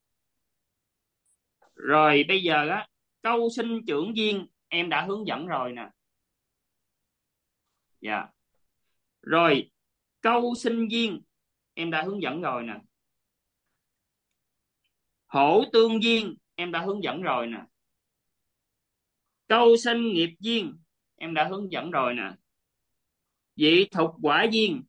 Rồi bây giờ á, câu sinh trưởng viên em đã hướng dẫn rồi nè. Dạ. Rồi câu sinh viên em đã hướng dẫn rồi nè. Hổ tương viên em đã hướng dẫn rồi nè. Câu sinh nghiệp viên em đã hướng dẫn rồi nè. Dị thục quả viên,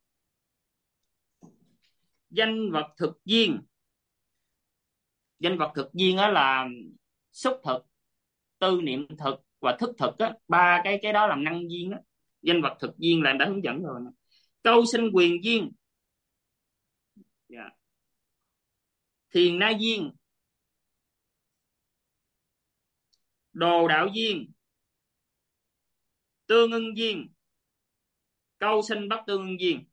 danh vật thực viên. Danh vật thực viên đó là xúc thực, tư niệm thực và thức thực á, ba cái đó làm năng viên á. Danh vật thực viên là em đã hướng dẫn rồi nè. Câu sinh quyền viên, yeah. Thiền na viên, đồ đạo viên, tương ưng viên, câu sinh bất tương ưng viên.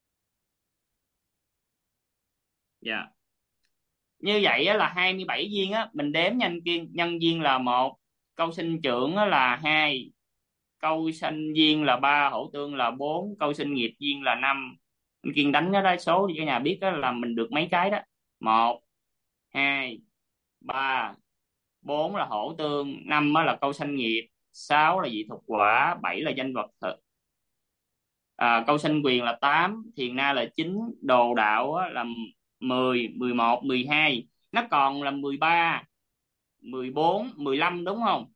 Dạ. Như vậy á, là 27 viên á, mình đếm nhân viên, nhân viên là 1, câu sinh trưởng á, là 2, câu sinh viên là 3, hổ tương là 4, câu sinh nghiệp viên là 5. Anh Kiên đánh cái đó số cho cả nhà biết đó là mình được mấy cái đó. 1, 2, 3, 4 là hổ tương, 5 là câu sanh nghiệp, 6 là dị thục quả, 7 là danh vật thực. Câu sanh quyền là 8, thiền na là 9, đồ đạo là 10, 11, 12. Nó còn là 13, 14, 15 đúng không?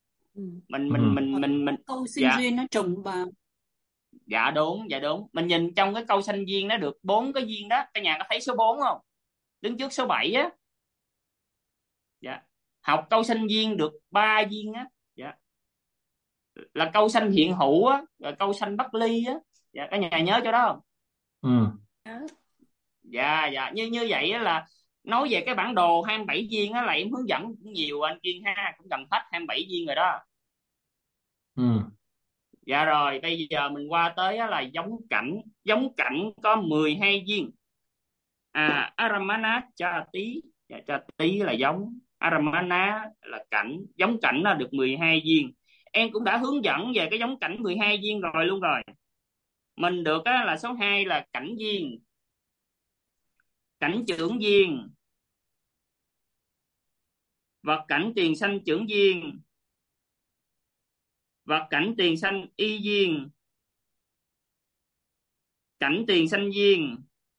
Mình câu sinh dạ. duyên nó trùng vào. Dạ đúng. Mình nhìn trong cái câu sanh viên nó được 4 cái viên đó. Cả nhà có thấy số 4 không? Đứng trước số 7 á. Dạ. Học câu sanh viên được 3 viên á. Dạ. là câu sanh hiện hữu á, rồi câu sanh bất ly á. Dạ, cả nhà nhớ chỗ đó không? Ừ. Đó. Dạ, dạ, như như vậy á là nói về cái bản đồ 27 viên á là em hướng dẫn cũng nhiều anh Kiên ha, cũng gần hết 27 viên rồi đó. Ừ. Dạ rồi, bây giờ mình qua tới á là giống cảnh. Giống cảnh có 12 viên. Aramana cha tí. Dạ, cha tí là giống, Aramana là cảnh. Giống cảnh là được 12 viên. Em cũng đã hướng dẫn về cái giống cảnh 12 viên rồi luôn rồi. Mình được á là số 2 là cảnh viên, cảnh trưởng viên, vật cảnh tiền sanh trưởng viên, vật cảnh tiền sanh y viên, cảnh tiền sanh viên.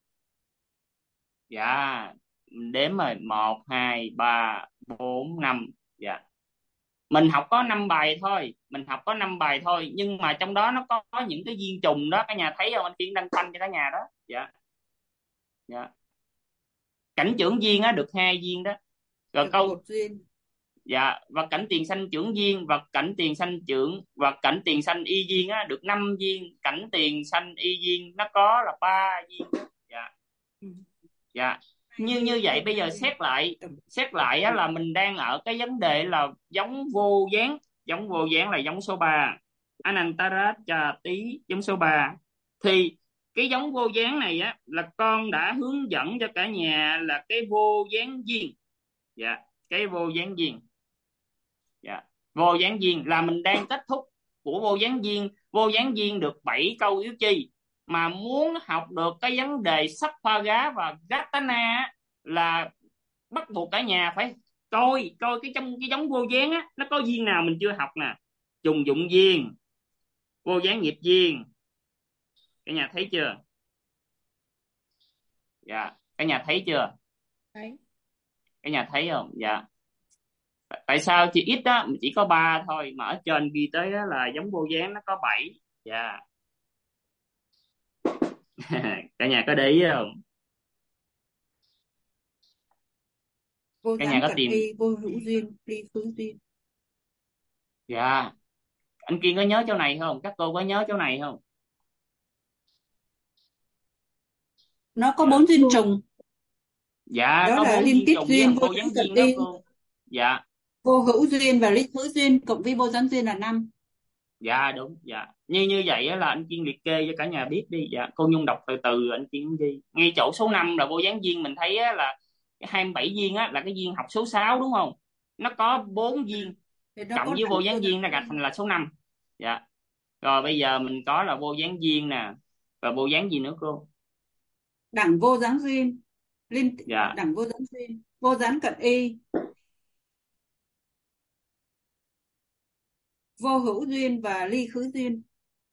Dạ, mình đếm rồi, 1, 2, 3, 4, 5. Dạ, mình học có 5 bài thôi, mình học có 5 bài thôi, nhưng mà trong đó nó có những cái viên trùng đó, cả nhà thấy không? Anh Kiên đăng thanh cho cả nhà đó. Dạ, dạ, cảnh trưởng viên á được 2 viên đó. Rồi Được câu, một duyên. dạ, vật cảnh tiền sanh trưởng viên, vật cảnh tiền sanh trưởng, vật cảnh tiền sanh y viên á được 5 viên, cảnh tiền sanh y viên nó có là 3 viên đó. Dạ, Ừ. dạ, Hai như như viên vậy thêm bây hai giờ viên. xét lại á, là mình đang ở cái vấn đề là giống vô gián. Giống vô gián là giống số 3, Anantara Cha Tí, giống số 3. Thì cái giống vô gián này á là con đã hướng dẫn cho cả nhà là cái vô gián duyên. Dạ, cái vô gián duyên. Dạ, vô gián duyên là mình đang kết thúc của vô gián duyên. Vô gián duyên được 7 câu yếu chi, mà muốn học được cái vấn đề sắp pha gá và gatana á, là bắt buộc cả nhà phải coi coi cái trong cái giống vô gián á nó có duyên nào mình chưa học nè. Trùng dụng duyên, vô gián nghiệp duyên, cả nhà thấy chưa? Dạ, cả nhà thấy chưa? Đấy. Cả nhà thấy không? Dạ, tại sao chỉ ít á chỉ có 3 thôi, mà ở trên ghi tới á, là giống vô gián nó có 7. Dạ. Cả nhà có để ý không? Vô Cả nhà gián có cận tìm? y, vô hữu duyên, ly khứ duyên. Dạ, anh Kiên có nhớ chỗ này không? Các cô có nhớ chỗ này không? Nó có Dạ, 4 duyên trùng, dạ, đó có là 4 liên viên tiếp trùng với duyên, vô vô gián gián cận duyên đó y, cô. Dạ, vô hữu duyên và ly khứ duyên cộng với vô gián duyên là 5. dạ, đúng. Dạ, như như vậy á là anh Kiên liệt kê cho cả nhà biết đi. Dạ, cô Nhung đọc từ từ, anh Kiên ghi ngay chỗ số 5 là vô gián duyên. Mình thấy á là cái 27 viên á là cái viên học số 6 đúng không? Nó có 4 viên Thì nó cộng có với vô đẳng vô gián gián duyên nó gạch thành duyên. là số 5. Dạ, rồi bây giờ mình có là vô gián duyên nè, và vô gián gì nữa cô? Đẳng vô gián duyên, Dạ, đẳng vô gián duyên, vô gián cận y, vô hữu duyên và ly khứ duyên.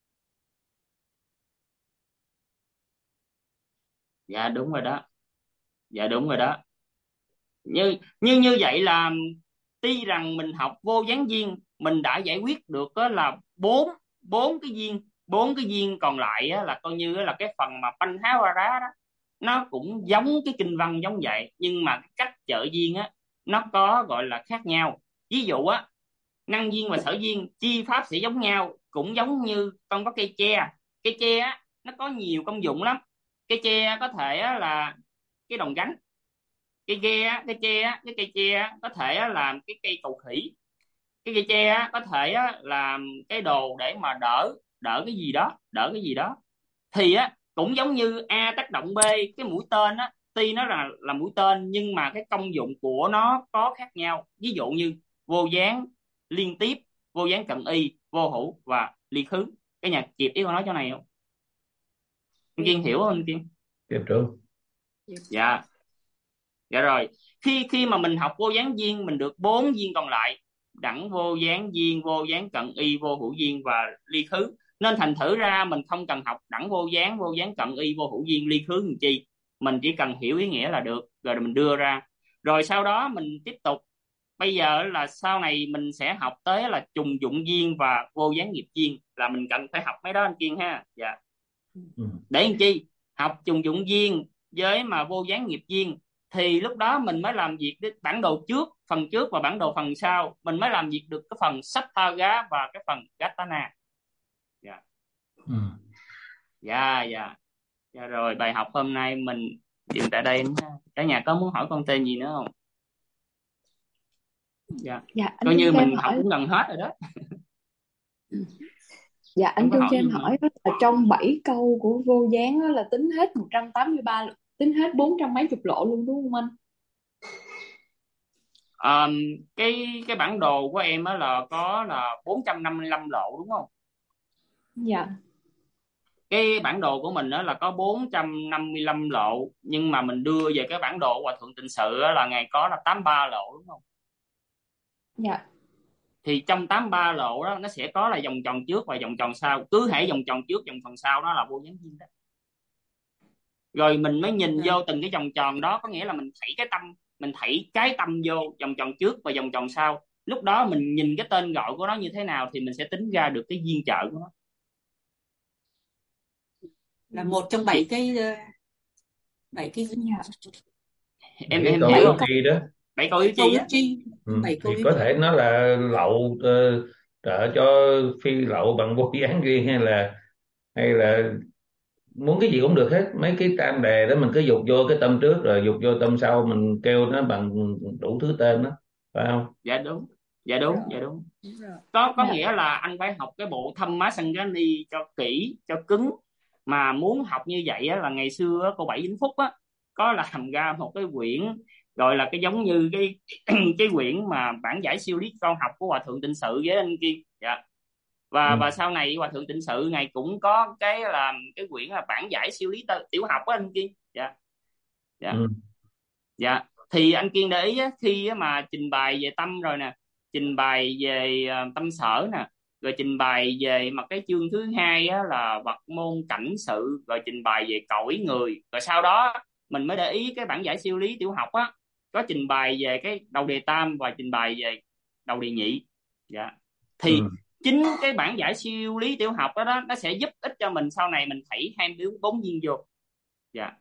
dạ, đúng rồi đó. Dạ, đúng rồi đó. Như vậy là tuy rằng mình học vô gián duyên mình đã giải quyết được đó là bốn bốn cái viên còn lại á, là coi như là cái phần mà Banh Há Ba Rá đó, nó cũng giống cái kinh văn giống vậy, nhưng mà cái cách trợ duyên á nó có gọi là khác nhau. Ví dụ á, năng duyên và sở duyên chi pháp sẽ giống nhau, cũng giống như con có cây tre. Cây tre á nó có nhiều công dụng lắm. Cây tre có thể á, là cái đòn gánh. Cây tre á, cái cây tre á, có thể á, làm cái cây cầu khỉ. Cái cây tre á, có thể á, làm cái đồ để mà đỡ đỡ cái gì đó, đỡ cái gì đó. Thì á cũng giống như A tác động B, cái mũi tên á tuy nó là mũi tên nhưng mà cái công dụng của nó có khác nhau. Ví dụ như vô gián, liên tiếp, vô gián cận y, vô hữu và ly khứ. Cái nhà kịp ý con nói chỗ này không? Anh Kiên hiểu không anh Kiên? Tiếp trụ. Dạ, dạ rồi. Khi khi mà mình học vô gián duyên mình được 4 viên còn lại: đẳng vô gián duyên, vô gián cận y, vô hữu duyên và ly khứ. Nên thành thử ra mình không cần học đẳng vô gián cận y, vô hữu duyên, ly khứ làm chi. Mình chỉ cần hiểu ý nghĩa là được, rồi mình đưa ra. Rồi sau đó mình tiếp tục. Bây giờ là sau này mình sẽ học tới là trùng dụng duyên và vô gián nghiệp duyên, là mình cần phải học mấy đó anh Kiên ha. Dạ. Ừ. Để làm chi? Học trùng dụng duyên với mà vô gián nghiệp duyên thì lúc đó mình mới làm việc cái bản đồ phần trước và bản đồ phần sau, mình mới làm việc được cái phần Sattagá và cái phần Gatana. Dạ. Ừ. Dạ. Dạ. Dạ rồi, bài học hôm nay mình dừng tại đây. Cả nhà có muốn hỏi con tên gì nữa không? Dạ, Dạ anh coi Trung như cho em mình học hỏi. cũng gần hết rồi đó. Dạ Em anh có Trung hỏi cho em gì không? hỏi đó là trong 7 câu của vô gián đó là tính hết 183, tính hết 400 mấy chục lộ luôn đúng không anh? Ờm, cái bản đồ của em á là có là 455 lộ đúng không? Dạ. Cái bản đồ của mình á là có 455 lộ, nhưng mà mình đưa về cái bản đồ của Hòa Thượng Tịnh Sự á là ngày có là 83 lộ đúng không? Dạ. Thì trong 83 lộ đó nó sẽ có là vòng tròn trước và vòng tròn sau, cứ hễ vòng tròn trước vòng tròn sau đó là vô gián duyên đó. Rồi mình mới nhìn vô từng cái vòng tròn đó, có nghĩa là mình thảy cái tâm vô vòng tròn trước và vòng tròn sau, lúc đó mình nhìn cái tên gọi của nó như thế nào thì mình sẽ tính ra được cái duyên trợ của nó. Là một trong Thì 7 cái Dạ. em Cái em câu hiểu yếu không? chi đó. 7 câu yếu câu chi yếu á. chi, Ừ. 7 câu Thì yếu có chi. thể nó là lậu trợ cho phi lậu bằng vô gián duyên, hay là muốn cái gì cũng được hết. Mấy cái tam đề đó mình cứ dục vô cái tâm trước rồi dục vô tâm sau, mình kêu nó bằng đủ thứ tên đó, phải không? Dạ đúng. Dạ Đúng đúng. rồi, Dạ đúng. đúng rồi. Có Dạ. nghĩa là anh phải học cái bộ Thamma Sangani cho kỹ cho cứng. Mà muốn học như vậy á, là ngày xưa á, cô Bảy Vĩnh Phúc á có làm ra một cái quyển gọi là cái giống như cái cái quyển mà bản giải siêu lý con học của Hòa Thượng Tịnh Sự với anh Kiên. Dạ. Ừ. Và sau này Hòa Thượng Tịnh Sự ngài cũng có cái là cái quyển là bản giải siêu lý tiểu học của anh Kiên. Dạ. Dạ. Ừ. Dạ. Thì anh Kiên để ý á, khi á mà trình bày về tâm rồi nè, trình bày về tâm sở nè, rồi trình bày về mặt cái chương thứ hai á, là Phật môn cảnh sự, rồi trình bày về cõi người, rồi sau đó mình mới để ý cái bản giải siêu lý tiểu học á có trình bày về cái đầu đề tam và trình bày về đầu đề nhị. Dạ. Thì Ừ. chính cái bản giải siêu lý tiểu học đó nó sẽ giúp ích cho mình sau này mình thảy 24 viên vô. Dạ.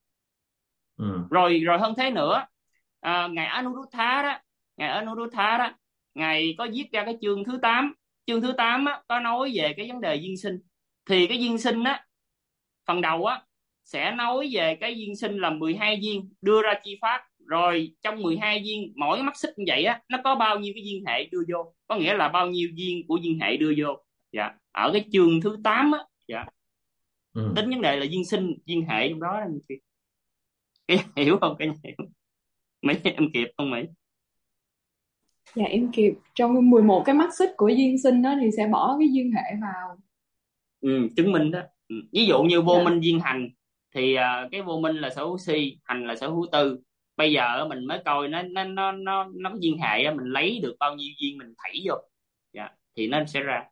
Ừ. Rồi hơn thế nữa, ngài Anuruddha đó ngài có viết ra cái chương thứ 8 á, có nói về cái vấn đề duyên sinh. Thì cái duyên sinh á, phần đầu á sẽ nói về cái duyên sinh là 12 duyên đưa ra chi pháp, rồi trong 12 duyên mỗi mắt xích như vậy á nó có bao nhiêu cái duyên hệ đưa vô, có nghĩa là bao nhiêu duyên của duyên hệ đưa vô. Dạ, ở cái chương thứ 8 á. Dạ. Ừ. Tính vấn đề là duyên sinh duyên hệ trong đó. Cái hiểu không? Cái hiểu mấy em kịp không Mỹ? Dạ em kịp. Trong 11 cái mắt xích của duyên sinh đó thì sẽ bỏ cái duyên hệ vào. Chứng minh đó. Ví dụ như vô Dạ. minh duyên hành thì cái vô minh là sở hữu si, hành là sở hữu tư. Bây giờ mình mới coi nó có duyên hệ á, mình lấy được bao nhiêu duyên mình thảy vô. Dạ. Thì nó sẽ ra.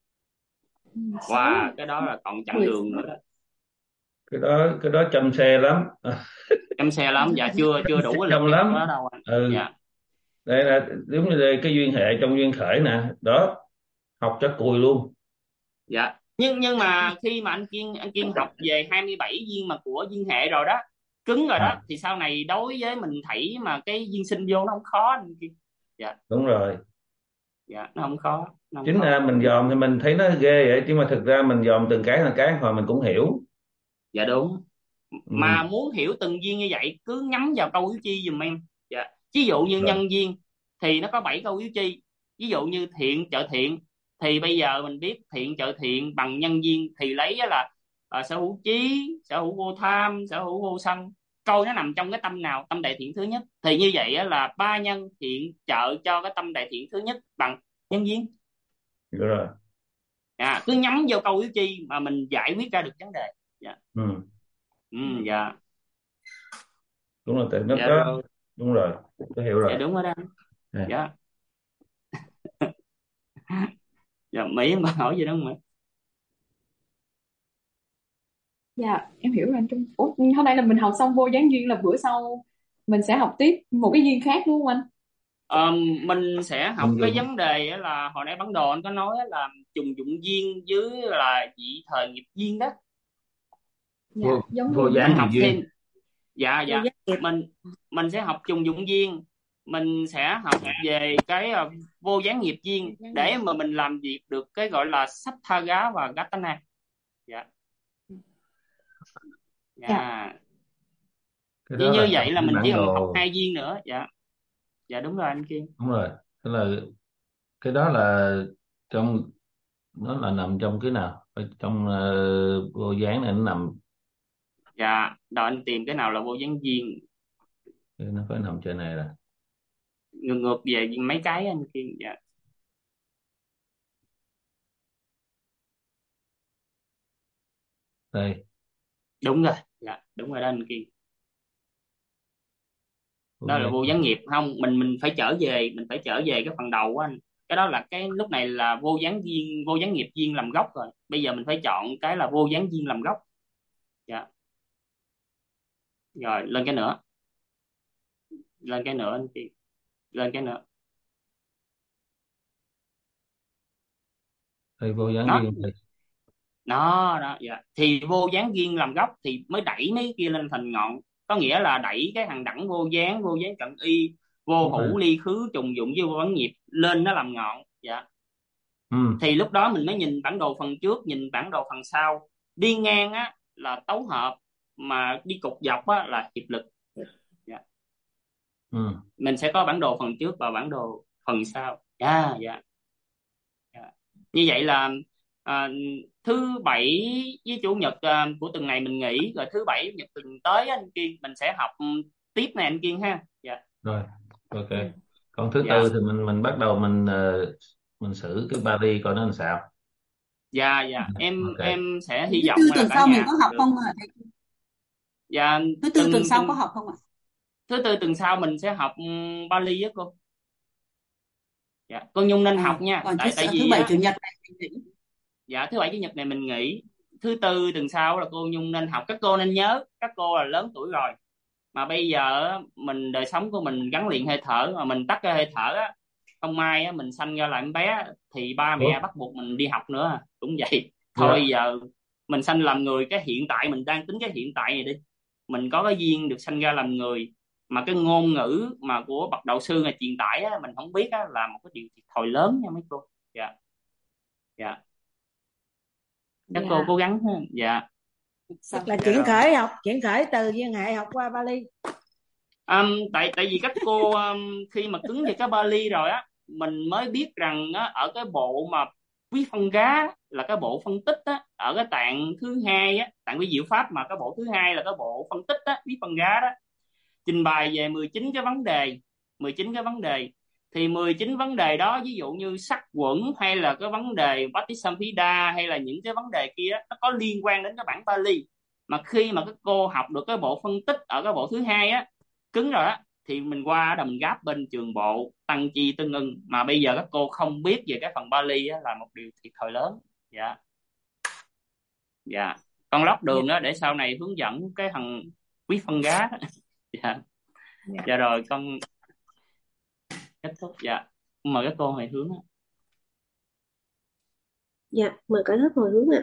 Wow, cái đó là còn chặng 10. đường nữa đó. Cái đó chăm xe lắm. Chăm xe lắm. Dạ, chưa đủ cái lực Chăm để học lắm. đó đâu anh. Ừ. Dạ. Đây là giống như đây, cái duyên hệ trong duyên khởi nè đó, học chắc cùi luôn. Dạ. Nhưng mà khi mà anh Kiên học về 27 viên mà của duyên hệ rồi đó, cứng rồi đó, À, thì sau này đối với mình thảy mà cái duyên sinh vô nó không khó anh Kiên. Dạ. đúng rồi. Dạ, nó không khó. Nó không Chính khó. ra mình dòm thì mình thấy nó ghê vậy, nhưng mà thực ra mình dòm từng cái là cái hồi mình cũng hiểu. Dạ đúng. Ừ. Mà muốn hiểu từng duyên như vậy cứ nhắm vào câu yếu chi giùm em. Dạ. Ví dụ như Rồi. nhân duyên thì nó có 7 câu yếu chi. Ví dụ như thiện trợ thiện thì bây giờ mình biết thiện trợ thiện bằng nhân duyên thì lấy á là sở hữu trí, sở hữu vô tham, sở hữu vô sân. Câu nó nằm trong cái tâm nào? Tâm đại thiện thứ nhất. Thì như vậy á là ba nhân thiện trợ cho cái tâm đại thiện thứ nhất bằng nhân duyên. Được rồi. Cứ nhắm vô câu yếu chi mà mình giải quyết ra được vấn đề. Dạ. Ừ. Dạ. Đúng rồi, tại nó Dạ có. rồi. Đúng rồi, tôi hiểu Dạ rồi. đúng rồi đó. Nè. Dạ. Dạ, Mỹ em có hỏi gì đó không Mỹ? Dạ em hiểu rồi anh Trung. Ủa, hôm nay là mình học xong vô gián duyên là bữa sau mình sẽ học tiếp một cái duyên khác đúng không anh? Mình sẽ học Mình cái dùng vấn đề á là hồi nãy bản đồ anh có nói á là trùng dụng duyên với là dị thời nghiệp duyên đó. Dạ vô giống vô như Mình gián học gì duyên. thêm. Dạ. Vô Dạ. giá mình sẽ học trùng dụng duyên, mình sẽ học về cái vô gián nghiệp duyên để mà mình làm việc được cái gọi là Satthaga và Gatana. Dạ. Dạ. Cái Như đó là vậy là cái mình bản chỉ cần học đồ. 2 duyên nữa. Dạ. Dạ đúng rồi anh Kiên. Đúng rồi, tức là cái đó là trong, nó là nằm trong cái nào ở trong vô gián này, nó nằm, Dạ, đợi anh tìm cái nào là vô gián duyên. nó phải nằm trên này rồi. Ngược về mấy cái anh Kiên. Dạ. Đây, Đúng rồi. Dạ, đúng rồi đó anh Kiên. vô Đó là gián. vô gián nghiệp. Không, mình phải trở về, mình phải trở về cái phần đầu của anh. Cái đó là cái lúc này là vô gián duyên, vô gián nghiệp duyên làm gốc rồi. Bây giờ mình phải chọn cái là vô gián duyên làm gốc. Dạ. Rồi lên cái nữa, lên cái nữa anh Kiên, lên cái nữa. Đây vô gián Đó, duyên đây. đó, dạ. Thì vô gián duyên làm gốc thì mới đẩy mấy kia lên thành ngọn, có nghĩa là đẩy cái thằng đẳng vô gián cận y, vô Đúng rồi. hữu ly khứ trùng dụng với vô vấn nghiệp lên nó làm ngọn. Dạ. Ừ. Thì lúc đó mình mới nhìn bản đồ phần trước, nhìn bản đồ phần sau. Đi ngang á là tấu hợp, mà đi cục dọc á là hiệp lực. Dạ. Ừ. Mình sẽ có bản đồ phần trước và bản đồ phần sau. Dạ. Dạ. Dạ. Như vậy là à, thứ bảy với chủ nhật của tuần này mình nghỉ, rồi thứ bảy chủ nhật tuần tới anh Kiên mình sẽ học tiếp này anh Kiên ha. Dạ. Rồi, ok. Ừ. Còn thứ Dạ. tư thì mình bắt đầu mình xử cái Bali coi nó làm sao. Dạ. Dạ, Ok. em sẽ hy Thứ vọng tư là tuần cả sau mình nhà có học học được. không ạ? Dạ. Thứ tư tuần từng sau có từng học không ạ? thứ tư tuần sau mình sẽ học Bali á cô. Dạ, con Nhung nên học nha, Còn tại tại thứ vì bảy á, chủ nhật này mình nghỉ. dạ thứ bảy chủ nhật này mình nghỉ. Thứ tư tuần sau là cô Nhung nên học. Các cô nên nhớ, các cô là lớn tuổi rồi, mà bây giờ á, mình đời sống của mình gắn liền hơi thở, mà mình tắt cái hơi thở á, không may á, mình sanh ra lại em bé thì ba Ủa? mẹ bắt buộc mình đi học nữa, cũng vậy thôi. Dạ. Giờ mình sanh làm người, cái hiện tại mình đang tính cái hiện tại này đi, mình có cái duyên được sanh ra làm người, mà cái ngôn ngữ mà của bậc đạo sư là truyền tải á, mình không biết á, là một cái điều thiệt thòi lớn nha mấy cô. Dạ. Dạ, các cô Dạ. cố gắng ha. Dạ. Tức là Dạ chuyển rồi. khởi học, chuyển khởi từ duyên hệ học qua Bali. Tại vì các cô khi mà cứng về cái Bali rồi á, mình mới biết rằng á, ở cái bộ mà quý phân gá là cái bộ phân tích á, ở cái tạng thứ hai á, tạng vi diệu pháp, mà cái bộ thứ hai là cái bộ phân tích á, quý phân gá đó, trình bày về 19 cái vấn đề. 19 cái vấn đề, thì 19 vấn đề đó, ví dụ như sắc quẩn hay là cái vấn đề Patisampida hay là những cái vấn đề kia, nó có liên quan đến cái bản Pali. Mà khi mà các cô học được cái bộ phân tích ở cái bộ thứ hai á, cứng rồi á, thì mình qua đó mình gáp bên trường bộ tăng chi tương ưng. Mà bây giờ các cô không biết về cái phần Pali á, là một điều thiệt thòi lớn. Dạ. Dạ, con lót Dạ. đường đó để sau này hướng dẫn cái thằng quý phân gá đó. Dạ. Dạ. Dạ rồi con kết thúc. Dạ, mời các cô hồi hướng. Dạ, mời cả lớp hồi hướng ạ.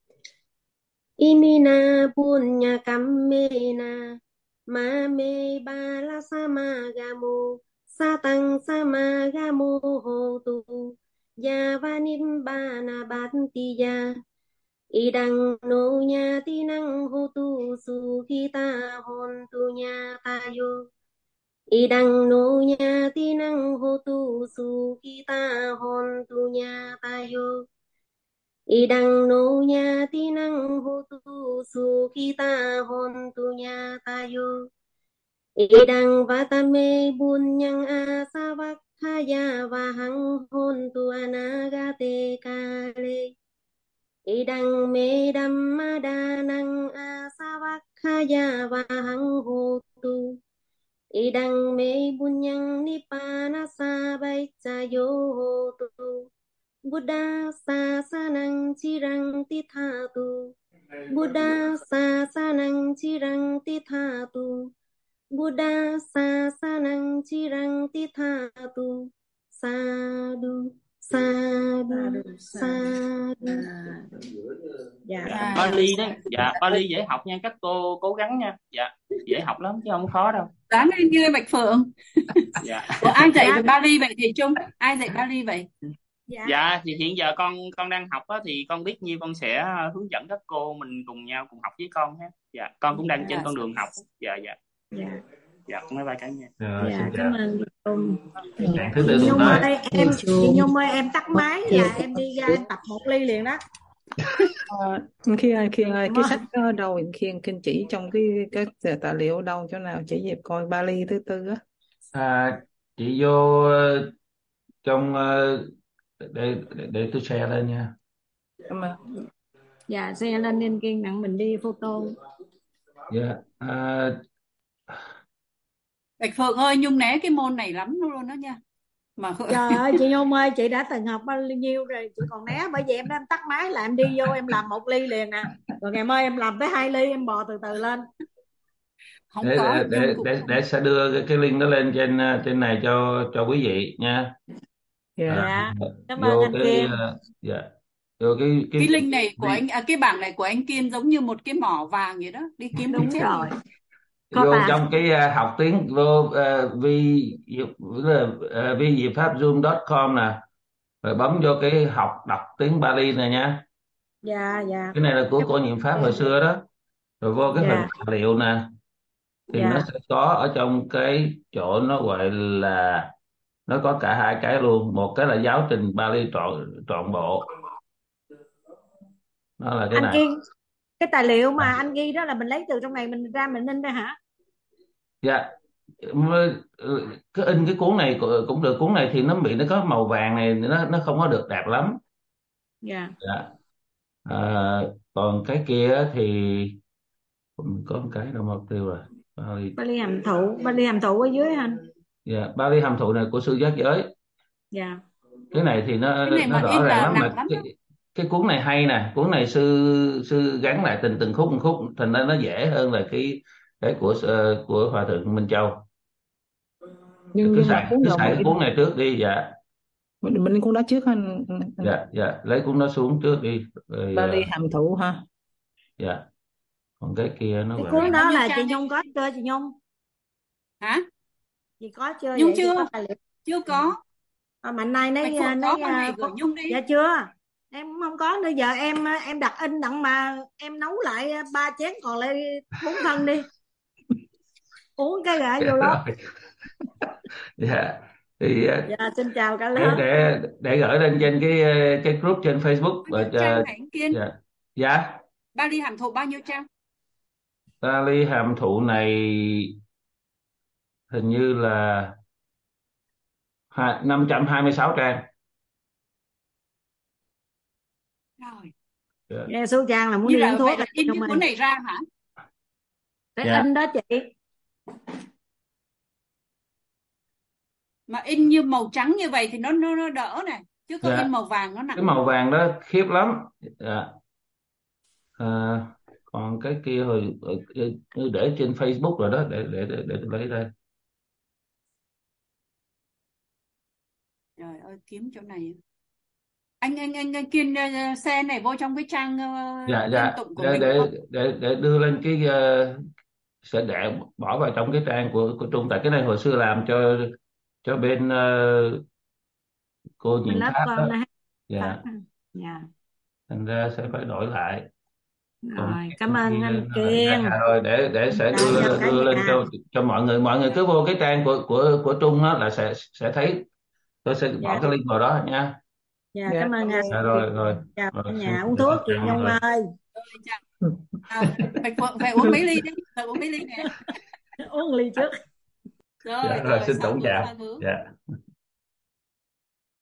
Imina punya kammena mame bala samagamo satang samagamo hotu yavanimbana bantiya idang no nyati nang hotu sukhita hontu nyatayo idang no nyati nang hotu sukhita hontu nyatayo idang no nyati nang hotu sukhita hontu nyatayo idang vatame bunyang asavakhaya vahang hontu anagate kale idang me dhammadanang asavakhaya vahang hotu idang me bunyang nibbana sabaicayo hotu Buddha sasanang chirang tithatu Buddha sasanang chirang tithatu Buddha sasanang chirang tithatu Sadhu sadhu sadhu Dạ Dạ, cảm ơn. Bali đấy. Dạ, Bali dễ học nha, các cô cố gắng nha. Dạ, dễ học lắm chứ không khó đâu. Đáng lên như Bạch Phượng. Dạ. Ủa, ai dạy Dạ về Bali vậy thì Trung? Ai dạy Bali vậy? dạ Dạ, thì hiện giờ con đang học á, thì con biết nhiêu con sẽ hướng dẫn các cô mình cùng nhau cùng học với con ha. Dạ, con cũng đang trên Dạ. con đường học. Dạ dạ. dạ Dạ, mấy ba cả nhà. Rồi, dạ xin cảm chào. ơn chị Nhung. Hẹn thứ Chị tư tuần Nhung tới. ơi chị Nhung ơi, em tắt máy là em đi ra em tập 1 ly liền đó. Khiên ơi, Cảm cái ơn. sách đó ở đâu Khiên chỉ trong cái tài liệu ở đâu, chỗ nào chỉ dịp coi Bali thứ tư á. Chị vô trong để tôi share lên nha. Cảm ơn. Dạ xe lên nên kiên nặng mình đi photo. Dạ. Bạch Phượng ơi, Nhung né cái môn này lắm luôn đó nha. Mà Trời ơi chị Nhung ơi, chị đã từng học bao nhiêu rồi chị còn né, bởi vì em đang tắt máy là em đi vô em làm 1 ly liền nè, rồi ngày mai em làm tới 2 ly, em bò từ từ lên. không để có để Nhung cũng để sẽ đưa cái link đó lên trên này cho quý vị nha. Dạ. Dạ cảm ơn Vô anh cái Kiên. dạ, vô cái link này của anh, cái bảng này của anh Kiên giống như một cái mỏ vàng vậy đó, đi kiếm Đúng cái chết rồi, luôn. có vô ta. trong cái học tiếng, vô vi diệu pháp zoom.com nè, rồi bấm vô cái học đọc tiếng Bali này nha. Dạ dạ Cái này là của cô Nhiệm Pháp hồi xưa đó. Rồi vô cái phần dạ tài liệu nè, thì nó dạ sẽ có ở trong cái chỗ nó gọi là, nó có cả hai cái luôn. Một cái là giáo trình Bali trọn bộ, nó là cái anh này. Kiên, cái tài liệu mà anh ghi đó là mình lấy từ trong này mình ra mình in ra hả? Dạ, cái in cái cuốn này cũng được. Cuốn này thì nó có màu vàng này, nó không có được đẹp lắm. Dạ Dạ. Còn cái kia thì có một cái đâu mất tiêu rồi. Bali hàm thụ ở dưới anh. Dạ, Bali hàm thụ này của sư giác giới. Dạ Cái này thì nó Cái này mà rõ in ràng là lắm, nặng mà lắm đó. cái cuốn này hay nè. Cuốn này sư gắn lại từng khúc, thành ra nó dễ hơn là cái của hòa thượng Minh Châu. Nhưng mà cuốn Cứ nào xài mình cái cuốn này trước đi. Dạ mình lên cuốn đó trước anh. dạ, lấy cuốn đó xuống trước đi rồi. Bali hàm thụ ha. Dạ, còn cái kia nó cái gọi cuốn là, đó là chị Nhung có chưa chị Nhung? Hả? Chị có chưa? Nhung Vậy chị chưa? có tài liệu. Chưa có. Mạnh nay Bạch Phượng có con này gửi Nhung đi. dạ chưa, em cũng không có nữa. Giờ em đặt in đặng mà em nấu lại 3 chén còn lại 4 phân đi uống cái gà vô lớp. dạ thì Dạ xin chào cả lớp. để gửi lên trên cái group trên Facebook. Bao nhiêu trang này anh Kiên? Dạ dạ, Bali hàm thụ bao nhiêu trang? Bali hàm thụ này hình như là 526 trang. Rồi. Dạ. Nghe số trang là muốn Như đi là uống thuốc vậy là in không cái ơi. cuốn này ra hả? Cái Dạ. in đó chị. Mà in như màu trắng như vậy thì nó đỡ này, chứ có Dạ. in màu vàng nó Cái nặng. màu vàng đó khiếp lắm. Dạ. Còn cái kia hồi để trên Facebook rồi đó, để tôi lấy ra. Trời ơi, kiếm chỗ này. Anh Kiên xe này vô trong cái trang Dạ liên dạ, tụng của mình không? để đưa lên cái sẽ để bỏ vào trong cái trang của Trung, tại cái này hồi xưa làm cho bên cô Bên Nhiệm lớp Pháp con đó. đó. Dạ, Dạ thành ra sẽ phải đổi lại. Còn rồi cảm ơn anh dạ, Kiên. dạ, rồi để sẽ Dạ, đưa lên nhà. cho mọi người cứ vô cái trang của Trung đó là sẽ thấy. Tôi sẽ bỏ Dạ. cái link vào đó nha. Dạ cảm ơn anh. Dạ, rồi Chào cả xin nhà. Uống thuốc chị Nhung rồi. ơi. Bạch Phượng phải uống mấy ly đi, phải uống mấy ly nè. Uống ly trước. Rồi, Dạ, rồi xin tổng chào. xa bước. Dạ.